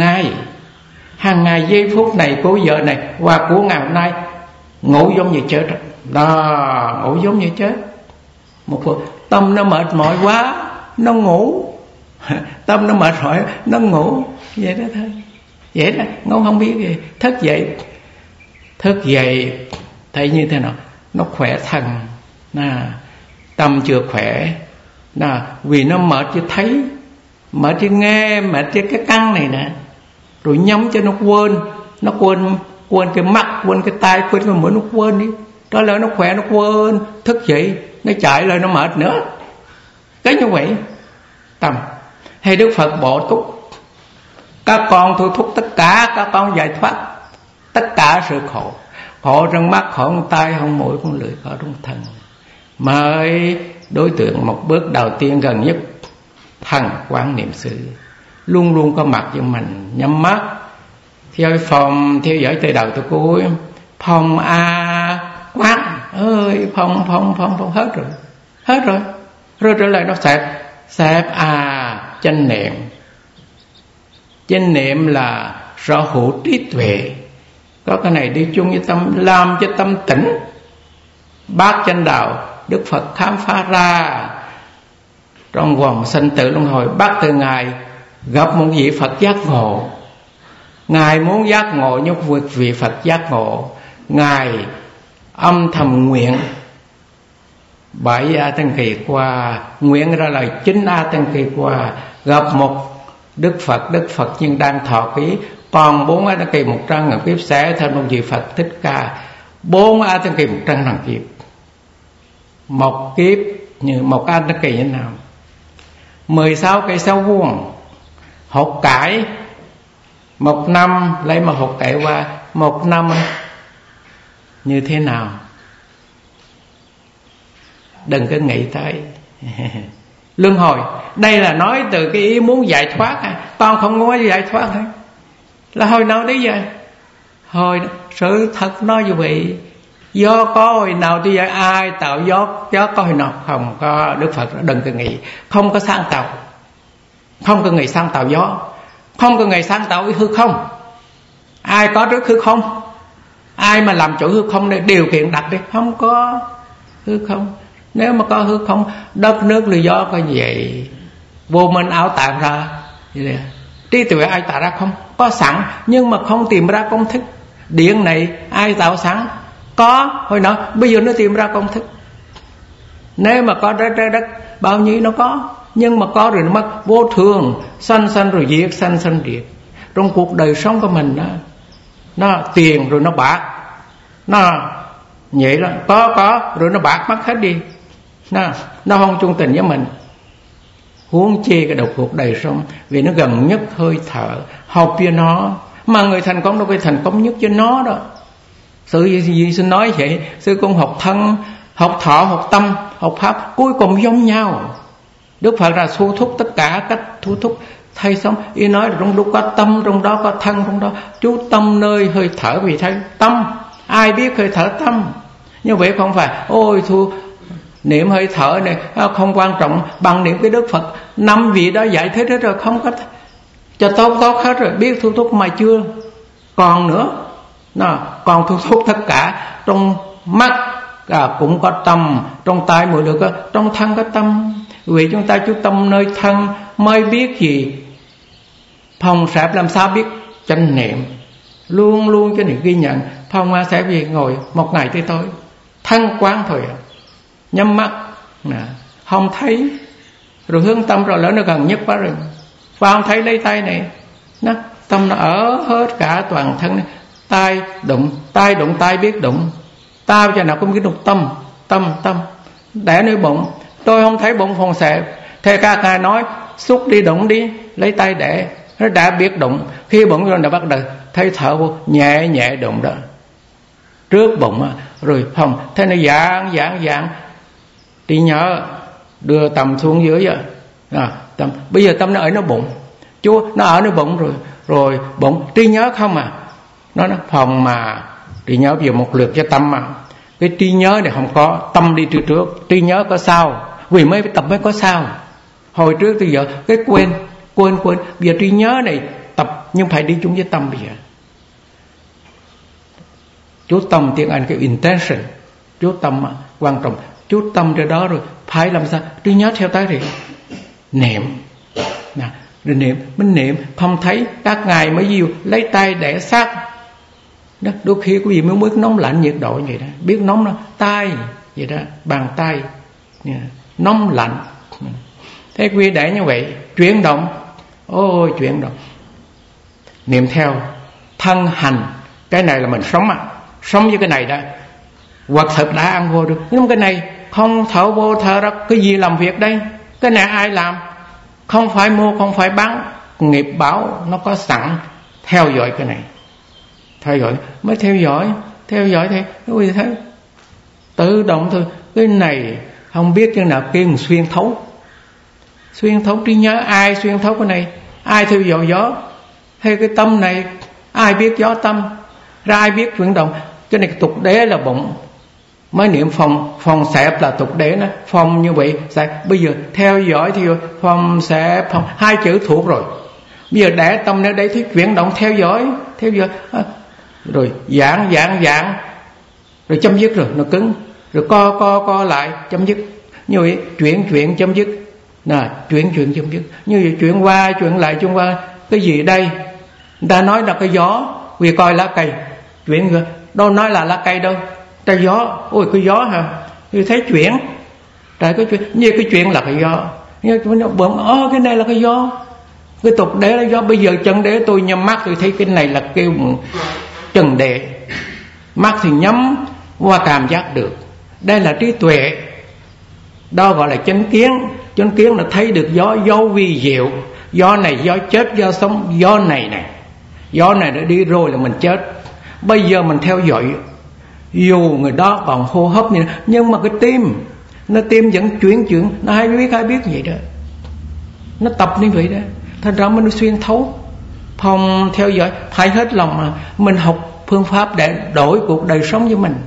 ngày giây phút này, của giờ này và của ngày hôm nay. Ngủ giống như chết đó, ngủ giống như chết. Một phần tâm nó mệt mỏi quá, nó ngủ Tâm nó mệt mỏi, nó ngủ vậy đó thôi. Vậy đó, ngủ không biết gì. Thức dậy thấy như thế nào? Nó khỏe thân, tâm chưa khỏe, vì nó mệt chưa thấy, mệt chưa nghe, mệt chưa cái căn này nè, rồi nhắm cho nó quên cái mắt, quên cái tai, quên cái mũi, nó quên đi. Đó là nó khỏe, nó quên. Thức dậy nó chạy lại nó mệt nữa. Cái như vậy tâm. Hay Đức Phật bổ túc các con thôi thúc tất cả các con giải thoát tất cả sự khổ, khổ trong mắt, khổ trong tai, không mũi, không lưỡi, khổ trong thân. Mời đối tượng một bước đầu tiên gần nhất, thần quán niệm xứ luôn luôn có mặt với mình. Nhắm mắt theo phòng, theo dõi từ đầu tới cuối. Phòng quán ơi, phòng hết rồi. Rồi trở lại nó xẹp chánh niệm là sở hữu trí tuệ. Có cái này đi chung với tâm, làm cho tâm tỉnh. Bát chánh đạo Đức Phật khám phá ra trong vòng sanh tử luân hồi. Bắt từ Ngài gặp một vị Phật giác ngộ, Ngài muốn giác ngộ như vị Phật giác ngộ. Ngài âm thầm nguyện 7 A Tăng Kỳ qua, nguyện ra lời 9 A Tăng Kỳ qua, gặp một Đức Phật nhưng đang thọ ký. Còn 4 A Tăng Kỳ 100.000 kiếp sẽ thành một vị Phật Thích Ca. 4 A Tăng Kỳ 100.000 kiếp. Một kiếp như một A Tăng Kỳ như thế nào? 16 cây sáo vuông, hột cải. 1 năm lấy một hột cải qua, 1 năm như thế nào? Đừng có nghĩ tới luân hồi. Đây là nói từ cái ý muốn giải thoát. Con không muốn giải thoát thôi. Là hồi nào đấy vậy? Hồi sự thật nói như vậy. Do có hồi nào tôi dạy ai tạo gió có hồi nào? Không có. Đức Phật đừng có nghĩ. Không có sáng tạo. Không có người sáng tạo gió, không có người sáng tạo hư không. Ai có trước hư không? Ai mà làm chủ hư không để điều kiện đặt đi? Không có hư không. Nếu mà có hư không, đất nước lửa gió có vậy, vô minh ảo tạo ra. Trí tuệ ai tạo ra không? Có sẵn, nhưng mà không tìm ra công thức. Điện này ai tạo sẵn? Có, hồi nào bây giờ nó tìm ra công thức. Nếu mà có trái đất bao nhiêu nó có, nhưng mà có rồi nó mất vô thường, sanh rồi diệt, sanh diệt. Trong cuộc đời sống của mình đó, nó tiền rồi nó bạc, nó vậy đó, có rồi nó bạc mất hết đi. Nó không chung tình với mình. Huống chi cái đầu cuộc đời sống, vì nó gần nhất hơi thở, học với nó. Mà người thành công đâu phải thành công nhất cho nó đó. Sự gì xin nói vậy? Sư cũng học thân, học thọ, học tâm, học pháp, cuối cùng giống nhau. Đức Phật là thu thúc tất cả cách thu thúc thay sống. Ý nói là trong đó có tâm, trong đó có thân, trong đó chú tâm nơi hơi thở. Vì thay tâm, ai biết hơi thở tâm. Như vậy không phải ôi thu niệm hơi thở này không quan trọng bằng niệm cái Đức Phật. 5 vị đó dạy thế rồi, không có cho tốt hết rồi. Biết thu thúc mà chưa còn nữa. Còn thu thúc tất cả. Trong mắt cũng có tâm, trong tai mũi lưỡi có, trong thân có tâm. Vì chúng ta chú tâm nơi thân mới biết gì phòng sạp, làm sao biết chánh niệm. Luôn luôn cho niệm ghi nhận. Phòng hoa sẽ vì ngồi một ngày tới tối, thân quán thôi, nhắm mắt không thấy, rồi hướng tâm rồi lỡ nó gần nhất quá rồi và không thấy lấy tay này, tâm nó ở hết cả toàn thân này. Tai đụng tai biết đụng, tao cho nào cũng biết đụng tâm đẻ nơi bụng. Tôi không thấy bụng phòng xẹp, thầy ca nói xúc đi đụng đi, lấy tay đẻ, nó đã biết đụng. Khi bụng rồi đã bắt đầu thấy thở vô, nhẹ đụng đó trước bụng rồi phòng. Thế nó dạng trí nhớ đưa tâm xuống dưới tâm. Bây giờ tâm nó ở nó bụng, Chúa nó ở nơi bụng rồi bụng trí nhớ không nó phòng mà trí nhớ vừa một lượt cho tâm cái trí nhớ này không có, tâm đi trước, trí nhớ có sao, vì mới tập mới có sao. Hồi trước tới giờ cái quên bây giờ trí nhớ này tập nhưng phải đi chung với tâm. Bây giờ chú tâm tiếng Anh cái intention, chú tâm quan trọng. Chú tâm ra đó rồi phải làm sao trí nhớ theo tới thì niệm Rồi mình niệm không thấy các ngài mới diêu lấy tay để sát đó. Đôi khi quý vị mới biết nóng lạnh nhiệt độ vậy đó, biết nóng nó tay vậy đó, bàn tay nóng lạnh. Thế quý vị để như vậy chuyển động, ôi chuyển động, niệm theo thân hành. Cái này là mình sống với cái này đó, hoặc thực đã ăn vô được. Nhưng cái này không thở vô thở ra, cái gì làm việc đây? Cái này ai làm? Không phải mua, không phải bán, nghiệp báo nó có sẵn. Theo dõi cái này, theo dõi mới theo dõi thì quý vị thấy tự động thôi. Cái này không biết chừng nào kia xuyên thấu trí nhớ. Ai xuyên thấu cái này? Ai theo dõi gió? Hay cái tâm này ai biết gió tâm ra? Ai biết chuyển động? Cái này tục đế là bụng, mới niệm phòng xẹp là tục đế nó phòng như vậy. Bây giờ theo dõi thì phòng xẹp phòng, hai chữ thuộc rồi. Bây giờ để tâm nơi đây thì chuyển động, theo dõi rồi giãn rồi chấm dứt, rồi nó cứng, rồi co lại chấm dứt. Như vậy chuyển chấm dứt, chuyển chấm dứt. Như vậy chuyển qua chuyển lại. Cái gì đây? Người ta nói là cái gió, vì coi lá cây chuyển rồi, đâu nói là lá cây đâu, cái gió. Ôi cái gió hả? Thì thấy chuyển, tại cái chuyện như cái chuyện là cái gió, như nó cái này là cái gió, cái tục đế là gió. Bây giờ chân đế tôi nhắm mắt tôi thấy cái này là kêu trần đế, mắt thì nhắm qua cảm giác được. Đây là trí tuệ, đó gọi là chánh kiến. Chánh kiến là thấy được gió vi diệu. Gió này gió chết, gió sống. Gió này nó đi rồi là mình chết. Bây giờ mình theo dõi, dù người đó còn hô hấp như nhưng mà cái tim vẫn chuyển, nó hay biết vậy đó, nó tập như vậy đó. Thành ra mình xuyên thấu phòng theo dõi, phải hết lòng mà. Mình học phương pháp để đổi cuộc đời sống với mình,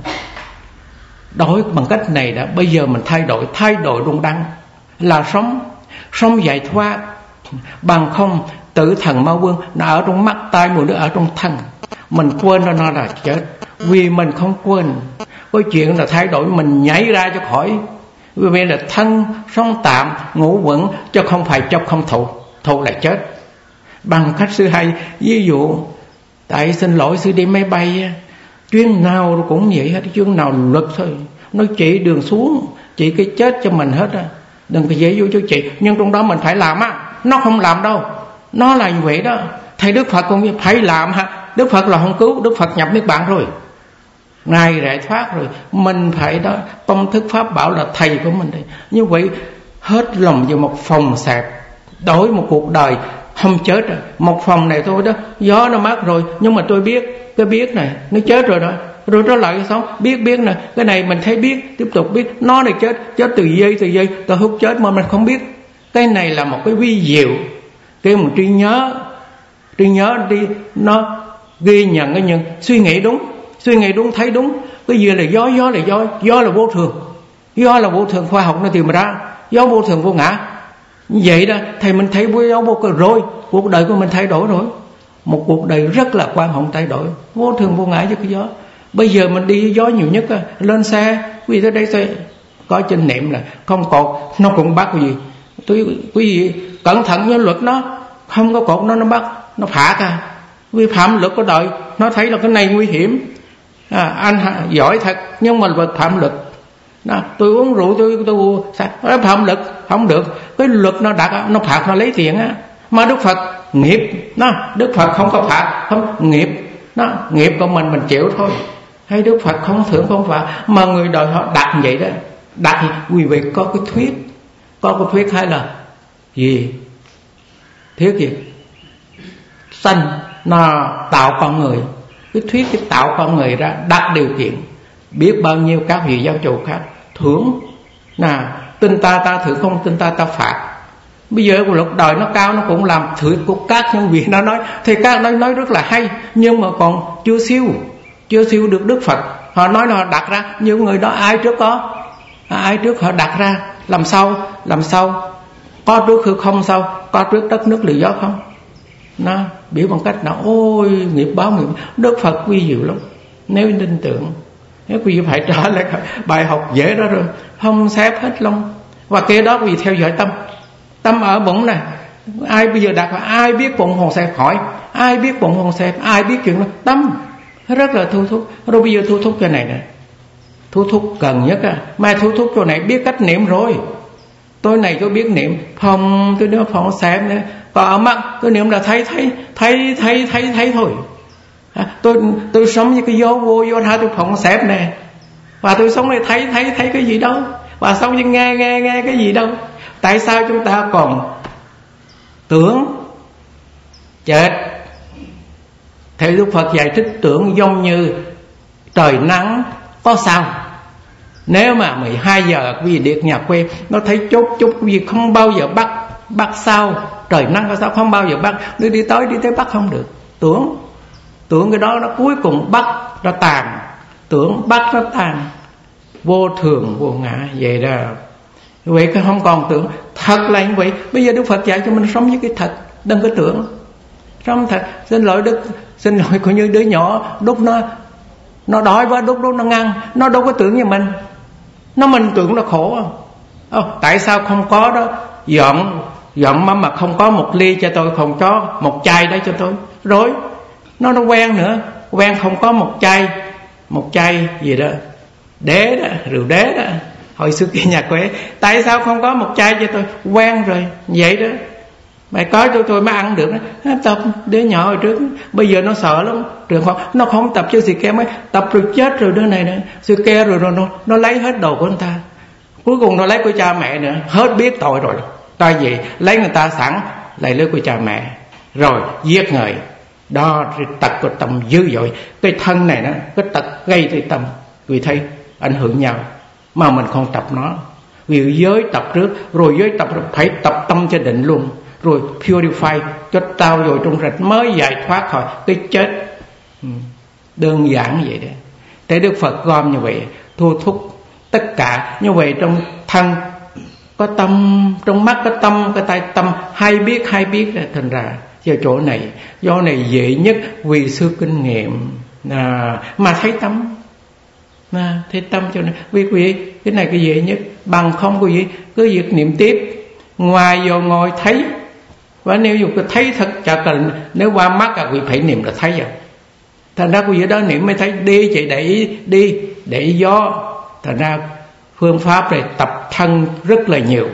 đổi bằng cách này đã. Bây giờ mình thay đổi đúng đắn là sống giải thoát. Bằng không tử thần ma quân nó ở trong mắt tai mũi, nó ở trong thân. Mình quên nó là chết. Vì mình không quên, có chuyện là thay đổi, mình nhảy ra cho khỏi. Vì vậy là thân sống tạm, ngủ vững, chứ không phải chấp không thụ là chết. Bằng cách sư hay ví dụ, tại xin lỗi sư đi máy bay, chuyến nào cũng vậy hết, chuyến nào lực thôi, nó chỉ đường xuống, chỉ cái chết cho mình hết á. Đừng có dễ vô cho chị, nhưng trong đó mình phải làm á. Nó không làm đâu, nó là như vậy đó. Thầy Đức Phật cũng phải làm ha. Đức Phật là không cứu, Đức Phật nhập niết bàn rồi, Ngài giải thoát rồi. Mình phải đó, tâm thức pháp bảo là thầy của mình đây. Như vậy hết lòng vào một phòng xẹp, đổi một cuộc đời không chết rồi. Một phòng này thôi đó, gió nó mát rồi, nhưng mà tôi biết, cái biết này nó chết rồi đó, rồi nó lại sống biết này, cái này mình thấy biết, tiếp tục biết, nó này chết từ giây tôi hút chết mà mình không biết. Cái này là một cái vi diệu, cái một trí nhớ đi, nó ghi nhận cái nhận, suy nghĩ đúng thấy đúng. Cái gì là gió là vô thường, khoa học nó tìm ra gió vô thường vô ngã. Vậy đó, thầy mình thấy gió vô thường rồi, cuộc đời của mình thay đổi rồi. Một cuộc đời rất là quan trọng thay đổi, vô thường vô ngã với cái gió. Bây giờ mình đi gió nhiều nhất, lên xe quý vị tới đây tôi có chánh niệm là không cột, nó cũng bắt quý vị cẩn thận với luật, nó không có cột nó bắt, nó phạt vi phạm luật của đời. Nó thấy là cái này nguy hiểm, anh giỏi thật, nhưng mà luật phạm luật. Tôi uống rượu tôi phạm luật không được, cái luật nó đặt, nó phạt, nó lấy tiền á. Mà Đức Phật nghiệp, Đức Phật không có phạt, không nghiệp, nghiệp của mình chịu thôi. Hay Đức Phật không thưởng không phạt, mà người đời họ đặt vậy đó. Đặt thì quý vị có cái thuyết hay là gì? Thuyết gì? Sanh nó tạo con người, cái thuyết cái tạo con người ra, đặt điều kiện, biết bao nhiêu các vị giáo chủ khác thưởng, tin ta thưởng, không tin ta phạt. Bây giờ luật đời nó cao, nó cũng làm thử của các nhân viên. Nó nói thì các nói rất là hay, nhưng mà còn chưa siêu được Đức Phật. Họ nói là họ đặt ra, những người đó ai trước họ đặt ra, làm sao có trước hư không, sao có trước đất nước lửa gió không. Nó biểu bằng cách nào, ôi nghiệp báo. Đức Phật quy diệu lắm, nếu tin tưởng. Nếu quý vị phải trả lại bài học dễ đó rồi, không xếp hết lòng. Và kế đó quý vị theo dõi tâm ở bụng này, Ai bây giờ đặt là ai biết bụng hồn xẹp, hỏi ai biết bụng hồn xẹp, ai biết chuyện đó? Tâm rất là thu thúc. Rồi bây giờ thu thúc cái này nè, thu thúc cần nhất á, mai thu thúc chỗ này biết cách niệm rồi. Tôi này tôi biết niệm phòng, tôi nói phòng xẹp nữa, còn ở mắt tôi niệm là thấy thôi. Tôi sống như cái vô tha, tôi phòng xẹp nè, và tôi sống này thấy cái gì đâu, và sống như nghe cái gì đâu. Tại sao chúng ta còn tưởng chết? Theo Đức Phật giải thích tưởng giống như trời nắng có sao. Nếu mà 12 giờ quý vị điện nhà quê, nó thấy chút quý vị không bao giờ bắt sao. Trời nắng có sao không bao giờ bắt. Nếu đi tới bắt không được. Tưởng cái đó nó cuối cùng bắt nó tàn. Tưởng bắt nó tàn. Vô thường vô ngã vậy đó. Vậy cái không còn tưởng. Thật là như vậy. Bây giờ Đức Phật dạy cho mình sống với cái thật, đừng có tưởng. Sống thật. Xin lỗi coi như đứa nhỏ đúc nó đói quá, đúc nó ngăn, nó đâu có tưởng như mình. Mình tưởng nó khổ không? Tại sao không có đó? Dọn mà không có một ly cho tôi, không có một chai đó cho tôi. Rồi nó quen nữa, quen không có một chai gì đó, đế đó, rượu đế đó. Hồi xưa kia nhà quê, tại sao không có một chai cho tôi? Quen rồi, vậy đó. Mày có cho tôi mới ăn được đó. Tập đứa nhỏ hồi trước, bây giờ nó sợ lắm. Trường học nó không tập cho xì ke, mới tập rồi chết rồi đứa này nữa. Xì ke rồi nó lấy hết đồ của người ta. Cuối cùng nó lấy của cha mẹ nữa, hết biết tội rồi. Tại vì lấy người ta sẵn, lại lấy của cha mẹ, rồi giết người. Đó tật của tâm dữ dội. Cái thân này nó, cái tật gây tới tâm, vì thấy ảnh hưởng nhau mà mình không tập nó. Vì giới tập trước, rồi giới tập rồi phải tập tâm cho định luôn, rồi purify cho tao rồi trong rạch mới giải thoát khỏi cái chết. Đơn giản vậy đấy. Thế Đức Phật gom như vậy, thu thúc tất cả như vậy. Trong thân có tâm, trong mắt có tâm, cái tay tâm, hay biết thành ra giờ chỗ này, do này dễ nhất vì xưa kinh nghiệm mà thấy tâm, thấy tâm cho nên vì cái này cái dễ nhất. Bằng không có gì cứ việc niệm tiếp, ngoài vô ngồi thấy. Và nếu dù cái thấy thật chả cần, nếu qua mắt quý phải niệm là thấy rồi. Thành ra quý vị đó niệm mới thấy. Đi chạy để ý gió. Thành ra phương pháp này tập thân rất là nhiều.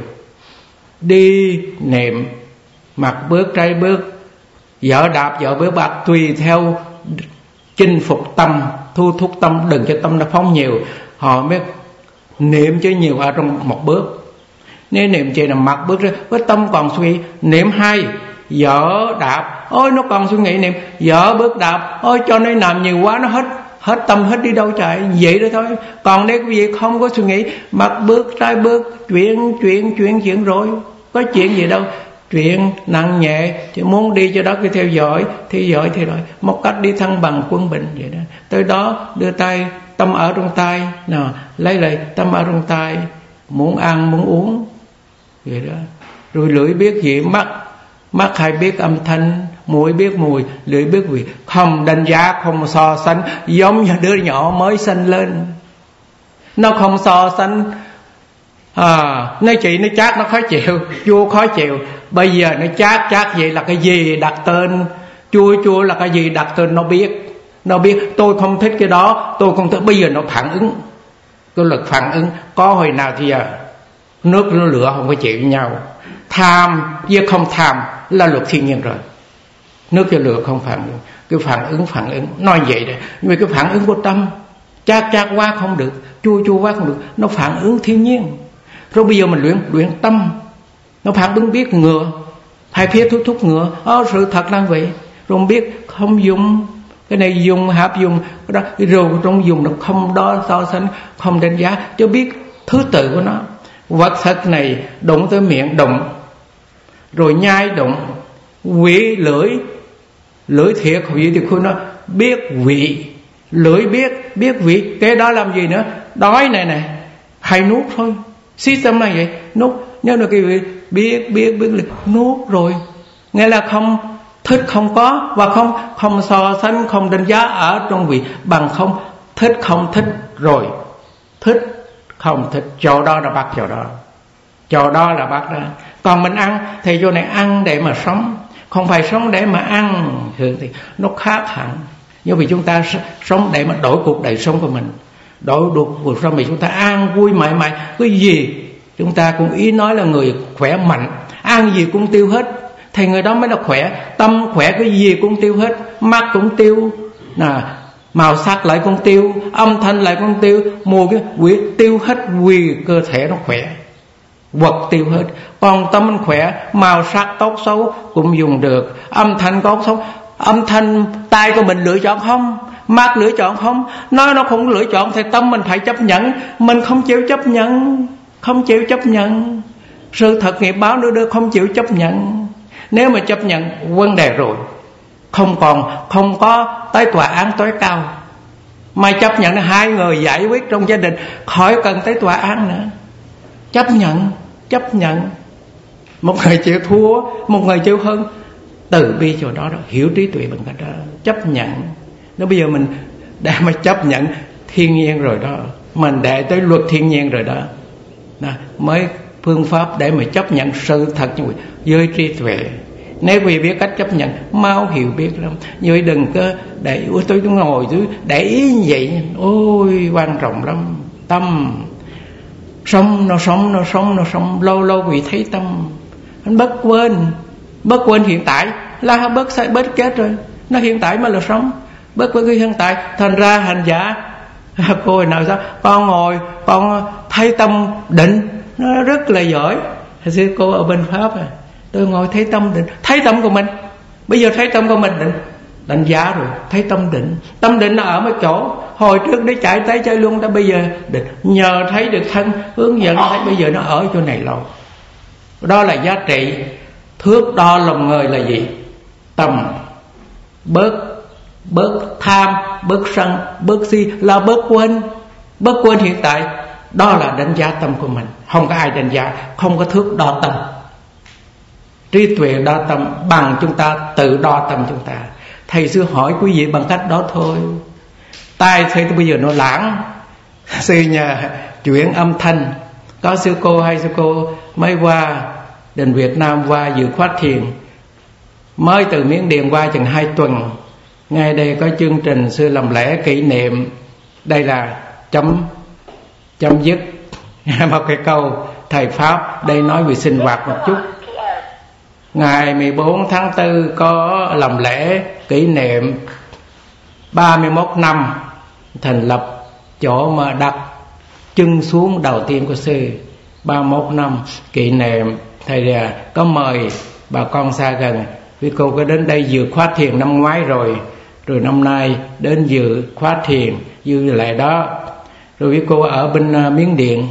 Đi niệm, mặt bước trái bước, dở đạp dở bước bạc, tùy theo chinh phục tâm, thu thúc tâm, đừng cho tâm nó phóng nhiều. Họ mới niệm chứ nhiều ở trong một bước. Nếu niệm chỉ là mặt bước ra, với tâm còn suy niệm hai, dở đạp, ôi nó còn suy nghĩ niệm, dở bước đạp, ôi cho nên làm nhiều quá nó hết tâm, hết đi đâu chạy, vậy đó thôi. Còn nếu quý vị không có suy nghĩ, mặt bước trái bước, chuyện rồi, có chuyện gì đâu. Chuyện nặng nhẹ, chỉ muốn đi cho đó cứ theo dõi thì rồi một cách đi thăng bằng quân bình vậy đó. Tới đó đưa tay, tâm ở trong tay, nào lấy lại tâm ở trong tay, muốn ăn muốn uống vậy đó. Rồi lưỡi biết gì, mắt hay biết âm thanh, mũi biết mùi, lưỡi biết vị, không đánh giá, không so sánh. Giống như đứa nhỏ mới sinh lên, nó không so sánh. Nói chị nó chát nó khó chịu, chua khó chịu. Bây giờ nó chát vậy là cái gì đặt tên, chua là cái gì đặt tên. Nó biết tôi không thích cái đó, tôi không thích. Bây giờ nó phản ứng, cái lực phản ứng. Có hồi nào thì giờ nước nó lửa không có chịu với nhau. Tham với không tham là luật thiên nhiên rồi. Nước cho lửa không phản ứng, cái phản ứng nói vậy đấy. Nhưng mà cái phản ứng của tâm, chát quá không được, chua quá không được, nó phản ứng thiên nhiên. Rồi bây giờ mình luyện tâm, nó phản ứng biết ngừa, hay phía thúc ngừa. Sự thật là vậy. Rồi biết không dùng cái này, dùng hợp dùng cái đó, rồi trong dùng nó không đo so sánh, không đánh giá, cho biết thứ tự của nó. Vật thật này đụng tới miệng đụng, rồi nhai đụng, vị lưỡi thiệt vị thì khuyên nó biết vị, lưỡi biết vị. Cái đó làm gì nữa? Đói này hay nuốt thôi. System này vậy, nuốt. Nếu là cái vị biết nuốt rồi, nghĩa là không thích không có, và không so sánh, không đánh giá ở trong vị. Bằng không thích rồi thích không thích, chỗ đó là bắt chỗ đó. chỗ đó là bác ra. Còn mình ăn thì chỗ này ăn để mà sống, không phải sống để mà ăn, thì nó khác hẳn. Nhưng vì chúng ta sống để mà đổi cuộc đời sống của mình, đổi được cuộc sống mình, chúng ta an vui mãi mãi. Cái gì chúng ta cũng ý nói là người khỏe mạnh, ăn gì cũng tiêu hết, thì người đó mới là khỏe. Tâm khỏe, cái gì cũng tiêu hết, mắt cũng tiêu, màu sắc lại cũng tiêu, âm thanh lại cũng tiêu, mùi cái quỷ tiêu hết, vì cơ thể nó khỏe, vật tiêu hết. Còn tâm mình khỏe, màu sắc tốt xấu cũng dùng được, âm thanh tốt xấu, âm thanh tai của mình lựa chọn không, mắt lựa chọn không, nó không lựa chọn thì tâm mình phải chấp nhận. Mình không chịu chấp nhận, không chịu chấp nhận sự thật nghiệp báo nữa, không chịu chấp nhận. Nếu mà chấp nhận vấn đề rồi, không có tới tòa án tối cao, mà chấp nhận hai người giải quyết trong gia đình, khỏi cần tới tòa án nữa. Chấp nhận một người chịu thua, một người chịu hơn, từ bi chỗ đó, hiểu trí tuệ bằng cách đó, chấp nhận. Nếu bây giờ mình đã mà chấp nhận thiên nhiên rồi đó, mình để tới luật thiên nhiên rồi đó, mới phương pháp để mà chấp nhận sự thật như vậy với trí tuệ. Nếu quý biết cách chấp nhận, mau hiểu biết lắm. Nhưng đừng có để tôi ngồi dưới để ý như vậy, ôi quan trọng lắm. Tâm nó sống lâu lâu vì thấy tâm anh bất quên hiện tại là bất chết rồi. Nó hiện tại mà là sống, bất quên cái hiện tại. Thành ra hành giả cô hồi nào sao con ngồi con thấy tâm định, nó rất là giỏi. Hồi xưa cô ở bên Pháp tôi ngồi thấy tâm định, thấy tâm của mình. Bây giờ thấy tâm của mình định, đánh giá rồi, thấy tâm định. Tâm định nó ở một chỗ, hồi trước để chạy tới chơi luôn, ta bây giờ định. Nhờ thấy được thân hướng dẫn, thấy bây giờ nó ở chỗ này lâu. Đó là giá trị thước đo lòng người là gì? Tâm. Bớt tham, bớt sân, bớt si, là bớt quên hiện tại. Đó là đánh giá tâm của mình. Không có ai đánh giá, không có thước đo tâm. Trí tuệ đo tâm bằng chúng ta tự đo tâm chúng ta. Thầy sư hỏi quý vị bằng cách đó thôi. Tai thấy bây giờ nó lãng, sư nhà chuyển âm thanh. Có sư cô hay sư cô mới qua đến Việt Nam qua dự khóa thiền, mới từ Miến Điện qua chừng 2 tuần. Ngay đây có chương trình sư làm lễ kỷ niệm. Đây là chấm dứt một cái câu thầy Pháp đây nói về sinh hoạt một chút. Ngày 14 tháng 4 có làm lễ kỷ niệm 31 năm thành lập chỗ mà đặt chân xuống đầu tiên của sư. 31 năm kỷ niệm. Thầy có mời bà con xa gần. Vì cô có đến đây dự khóa thiền năm ngoái rồi năm nay đến dự khóa thiền như lại đó. Rồi với cô ở bên Miến Điện,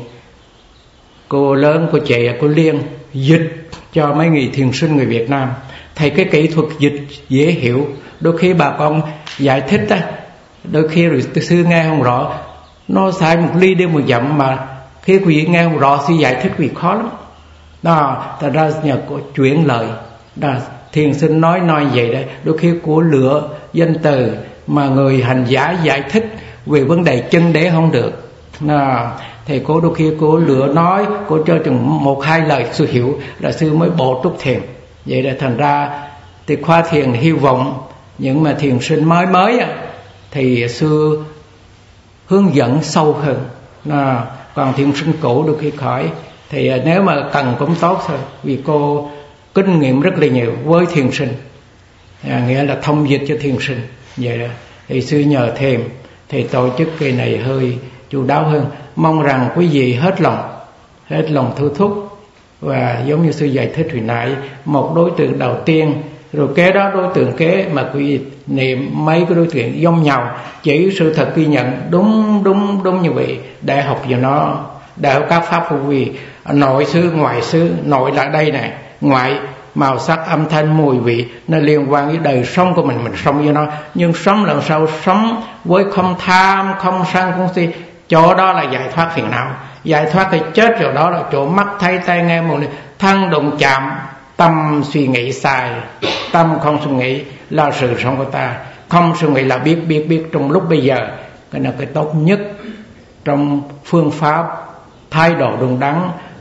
cô lớn, cô chị, cô Liên dịch cho mấy người thiền sinh người Việt Nam. Thầy cái kỹ thuật dịch dễ hiểu, đôi khi bà con giải thích á, đôi khi rồi sư nghe không rõ, nó sai một ly đi một dặm, mà khi quý vị nghe không rõ sư giải thích vì khó lắm đó. Thật ra nhờ cô chuyển lời đó, thiền sinh nói vậy đấy. Đôi khi cô lựa danh từ mà người hành giả giải thích về vấn đề chân đế không được đó. Thì cô đôi khi cô lựa nói, cô cho chừng 1-2 lời sư hiểu là sư mới bổ túc thiền. Vậy là thành ra thì khóa thiền hy vọng những mà thiền sinh mới thì sư hướng dẫn sâu hơn. Còn thiền sinh cũ đôi khi khỏi, thì nếu mà cần cũng tốt thôi, vì cô kinh nghiệm rất là nhiều với thiền sinh, nghĩa là thông dịch cho thiền sinh. Vậy đó thì sư nhờ thêm thì tổ chức cái này hơi chu đáo hơn. Mong rằng quý vị hết lòng thu thúc, và giống như sư giải thích hồi nãy, một đối tượng đầu tiên, rồi kế đó đối tượng kế, mà quý vị niệm mấy cái đối tượng giống nhau, chỉ sự thật ghi nhận đúng như vậy để học vào nó, để học các pháp của quý vị. Nội xứ ngoại xứ, nội là đây này, ngoại màu sắc âm thanh mùi vị, nó liên quan với đời sống của mình sống với nó. Nhưng sống lần sau sống với không tham, không sân, không si, chỗ đó là giải thoát phiền não. Giải thoát thì chết rồi, đó là chỗ mắt thấy tai nghe mùi thân đụng chạm. Tâm suy nghĩ sai, tâm không suy nghĩ là sự sống của ta. Không suy nghĩ là biết trong lúc bây giờ. Cái là cái tốt nhất trong phương pháp thái độ đúng đắn,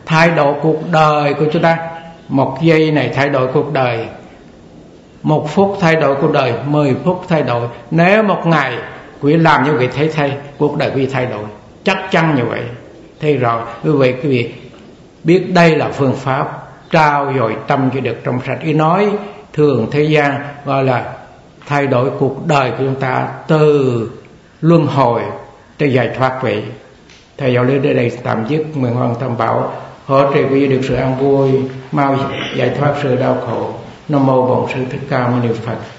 thay đổi cuộc đời của chúng ta. Một giây này thay đổi cuộc đời, 1 phút thay đổi cuộc đời, 10 phút thay đổi. Nếu một ngày quý làm như vậy thấy cuộc đời quý thay đổi, chắc chắn như vậy. Thế rồi quý vị biết đây là phương pháp trao dồi tâm cho được trong sạch. Ý nói thường thế gian gọi là thay đổi cuộc đời của chúng ta từ luân hồi tới giải thoát vậy. Thầy giáo lý đến đây tạm dứt. Nguyện Hoàng Tam Bảo hỗ trợ quý vị được sự an vui, mau giải thoát sự đau khổ. Nam mô Bổn Sư Thích Ca Mâu Ni Phật.